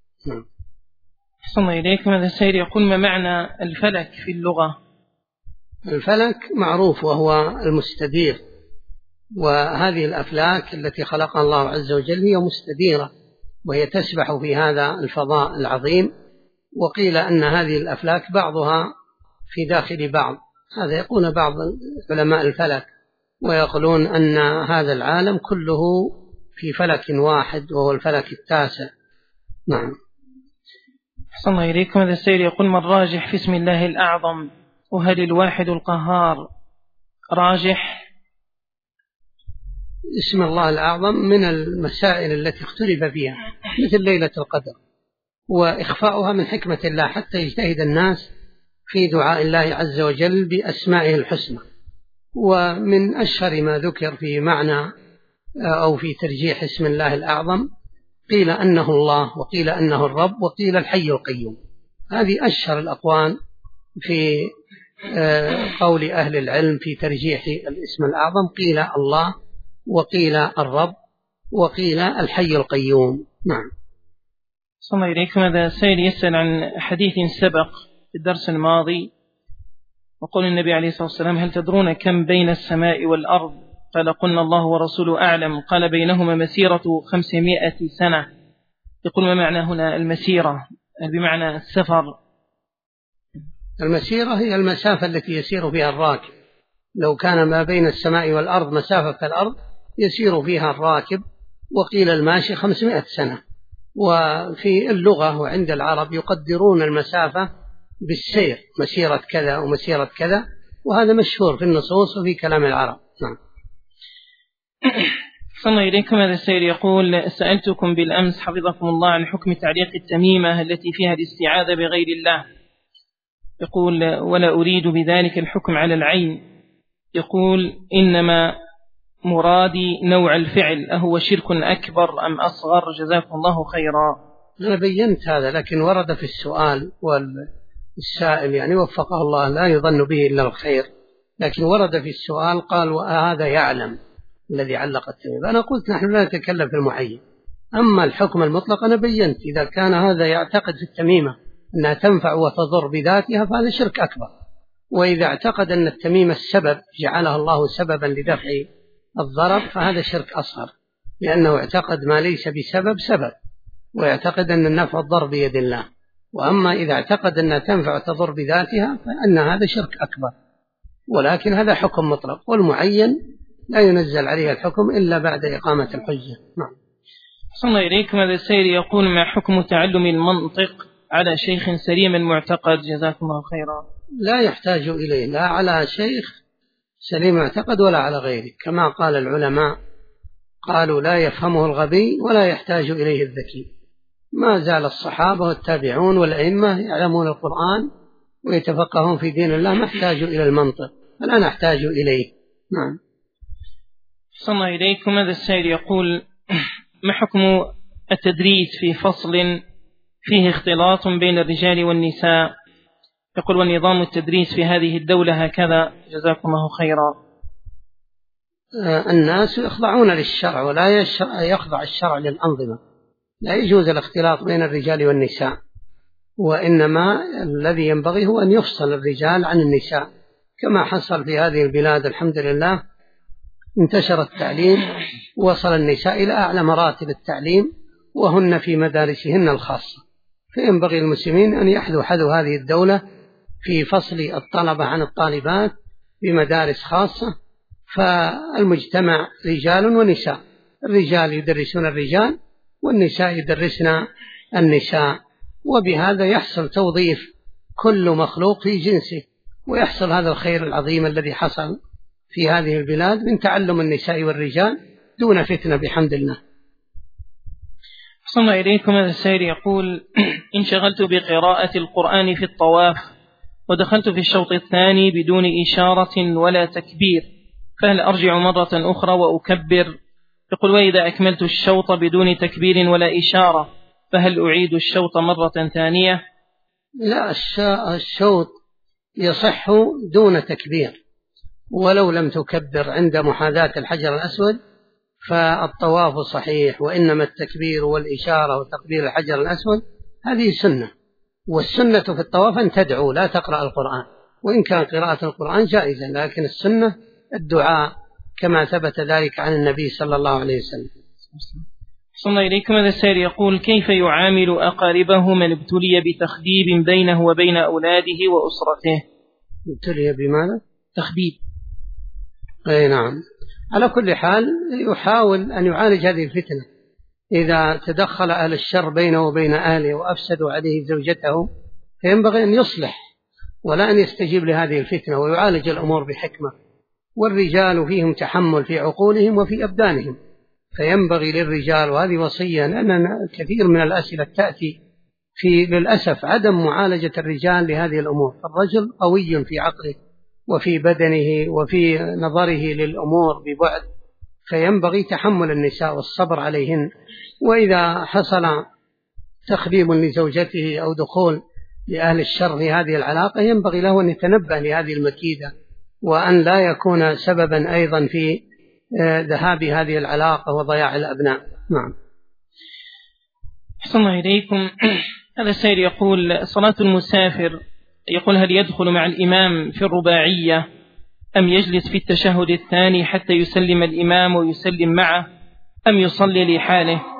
أحسن إليكم. هذا السائل يقول: ما معنى الفلك في اللغة؟ الفلك معروف وهو المستدير، وهذه الأفلاك التي خلقها الله عز وجل هي مستديرة، وهي تسبح في هذا الفضاء العظيم. وقيل أن هذه الأفلاك بعضها في داخل بعض، هذا يقول بعض علماء الفلك، ويقولون أن هذا العالم كله في فلك واحد وهو الفلك التاسع. نعم. أحسن الله إليكم. هذا السائل يقول: ما الراجح في اسم الله الأعظم؟ وهل الواحد القهار راجح؟ اسم الله الأعظم من المسائل التي اختلف فيها، مثل ليلة القدر، وإخفاؤها من حكمة الله حتى يجتهد الناس في دعاء الله عز وجل بأسمائه الحسنى. ومن أشهر ما ذكر في معنى أو في ترجيح اسم الله الأعظم قيل أنه الله، وقيل أنه الرب، وقيل الحي القيوم. هذه أشهر الأقوال في قول أهل العلم في ترجيح الاسم الأعظم، قيل الله، وقيل الرب، وقيل الحي القيوم. نعم. صلى الله إليكم. هذا سائل يسأل عن حديث سبق في الدرس الماضي، وقول النبي عليه الصلاة والسلام: هل تدرون كم بين السماء والأرض؟ قال: قلنا الله ورسوله أعلم. قال: بينهما مسيرة 500 سنة. يقول: ما معنى هنا المسيرة؟ هل بمعنى السفر؟ المسيرة هي المسافة التي يسير فيها الراكب. لو كان ما بين السماء والأرض مسافة كالأرض يسير فيها الراكب، وقيل الماشي 500 سنة. وفي اللغة وعند العرب يقدرون المسافة بالسير، مسيرة كذا ومسيرة كذا، وهذا مشهور في النصوص وفي كلام العرب. نعم. صلى الله إليكم. هذا السائل يقول: سألتكم بالأمس حفظكم الله عن حكم تعليق التميمة التي فيها الاستعاذة بغير الله. يقول: ولا أريد بذلك الحكم على العين. يقول: إنما مرادي نوع الفعل، أهو شرك أكبر أم أصغر؟ جزاكم الله خيرا. أنا بينت هذا، لكن ورد في السؤال، والسائل يعني وفقه الله لا يظن به إلا الخير، لكن ورد في السؤال قال: وهذا يعلم الذي علق التميمة. أنا قلت نحن لا نتكلم في المعين، أما الحكم المطلق أنا بينت إذا كان هذا يعتقد في التميمة أنها تنفع وتضر بذاتها فهذا شرك أكبر، وإذا اعتقد أن التميمة السبب جعلها الله سببا لدفع الضرر فهذا شرك أصغر، لأنه اعتقد ما ليس بسبب سبب، ويعتقد أن النفع الضر بيد الله. وأما إذا اعتقد أنها تنفع وتضر بذاتها فإن هذا شرك أكبر، ولكن هذا حكم مطلق، والمعين لا ينزل عليه الحكم إلا بعد إقامة الحجة. نعم. صلى الله إليكم. هذا السائل يقول: ما حكم تعلم المنطق على شيخ سليم المعتقد؟ جزاكم الله خيرا. لا يحتاج إليه، لا على شيخ سليم المعتقد ولا على غيره، كما قال العلماء قالوا لا يفهمه الغبي ولا يحتاج إليه الذكي. ما زال الصحابة والتابعون والأئمة يعلمون القرآن ويتفقهون في دين الله، ما احتاجوا إلى المنطق فلا نحتاج إليه. نعم. صلى إليكم. هذا السائل يقول: ما حكم التدريس في فصل فيه اختلاط بين الرجال والنساء؟ يقول: والنظام التدريس في هذه الدولة هكذا، جزاكم الله خيرا. الناس يخضعون للشرع ولا يخضع الشرع للأنظمة. لا يجوز الاختلاط بين الرجال والنساء، وإنما الذي ينبغي هو أن يفصل الرجال عن النساء كما حصل في هذه البلاد. الحمد لله انتشر التعليم، وصل النساء إلى أعلى مراتب التعليم وهن في مدارسهن الخاصة. فينبغي المسلمين أن يحذوا حذو هذه الدولة في فصل الطلبة عن الطالبات بمدارس خاصة، فالمجتمع رجال ونساء، الرجال يدرسون الرجال والنساء يدرسن النساء، وبهذا يحصل توظيف كل مخلوق في جنسه، ويحصل هذا الخير العظيم الذي حصل في هذه البلاد من تعلم النساء والرجال دون فتنة بحمد الله. صلى إليكم. هذا السائل يقول: انشغلت بقراءة القرآن في الطواف ودخلت في الشوط الثاني بدون إشارة ولا تكبير، فهل أرجع مرة أخرى وأكبر؟ يقول: وإذا أكملت الشوط بدون تكبير ولا إشارة فهل أعيد الشوط مرة ثانية؟ لا، الشوط يصح دون تكبير، ولو لم تكبر عند محاذاة الحجر الأسود فالطواف صحيح، وإنما التكبير والإشارة وتقبيل الحجر الأسود هذه سنة، والسنة في الطواف أن تدعو لا تقرأ القرآن، وإن كان قراءة القرآن جائزة، لكن السنة الدعاء كما ثبت ذلك عن النبي صلى الله عليه وسلم. صلى الله إليكم. هذا السائل يقول: كيف يعامل أقاربه من ابتلي بتخديب بينه وبين أولاده وأسرته؟ ابتلي بماذا؟ تخديب. أي نعم. على كل حال يحاول أن يعالج هذه الفتنة. إذا تدخل أهل الشر بينه وبين أهله وأفسدوا عليه زوجته فينبغي أن يصلح ولا أن يستجيب لهذه الفتنة، ويعالج الأمور بحكمة. والرجال فيهم تحمل في عقولهم وفي أبدانهم، فينبغي للرجال، وهذه وصية، لأن كثير من الأسئلة تأتي في للأسف عدم معالجة الرجال لهذه الأمور. الرجل قوي في عقله وفي بدنه وفي نظره للأمور ببعد، فينبغي تحمل النساء والصبر عليهن. وإذا حصل تخديم لزوجته أو دخول لأهل الشر في هذه العلاقة ينبغي له أن يتنبه لهذه المكيدة، وأن لا يكون سببا أيضا في ذهاب هذه العلاقة وضياع الأبناء. نعم. أحسن الله إليكم. هذا السائل يقول: صلاة المسافر، يقول: هل يدخل مع الإمام في الرباعية أم يجلس في التشهد الثاني حتى يسلم الإمام ويسلم معه، أم يصلي لحاله؟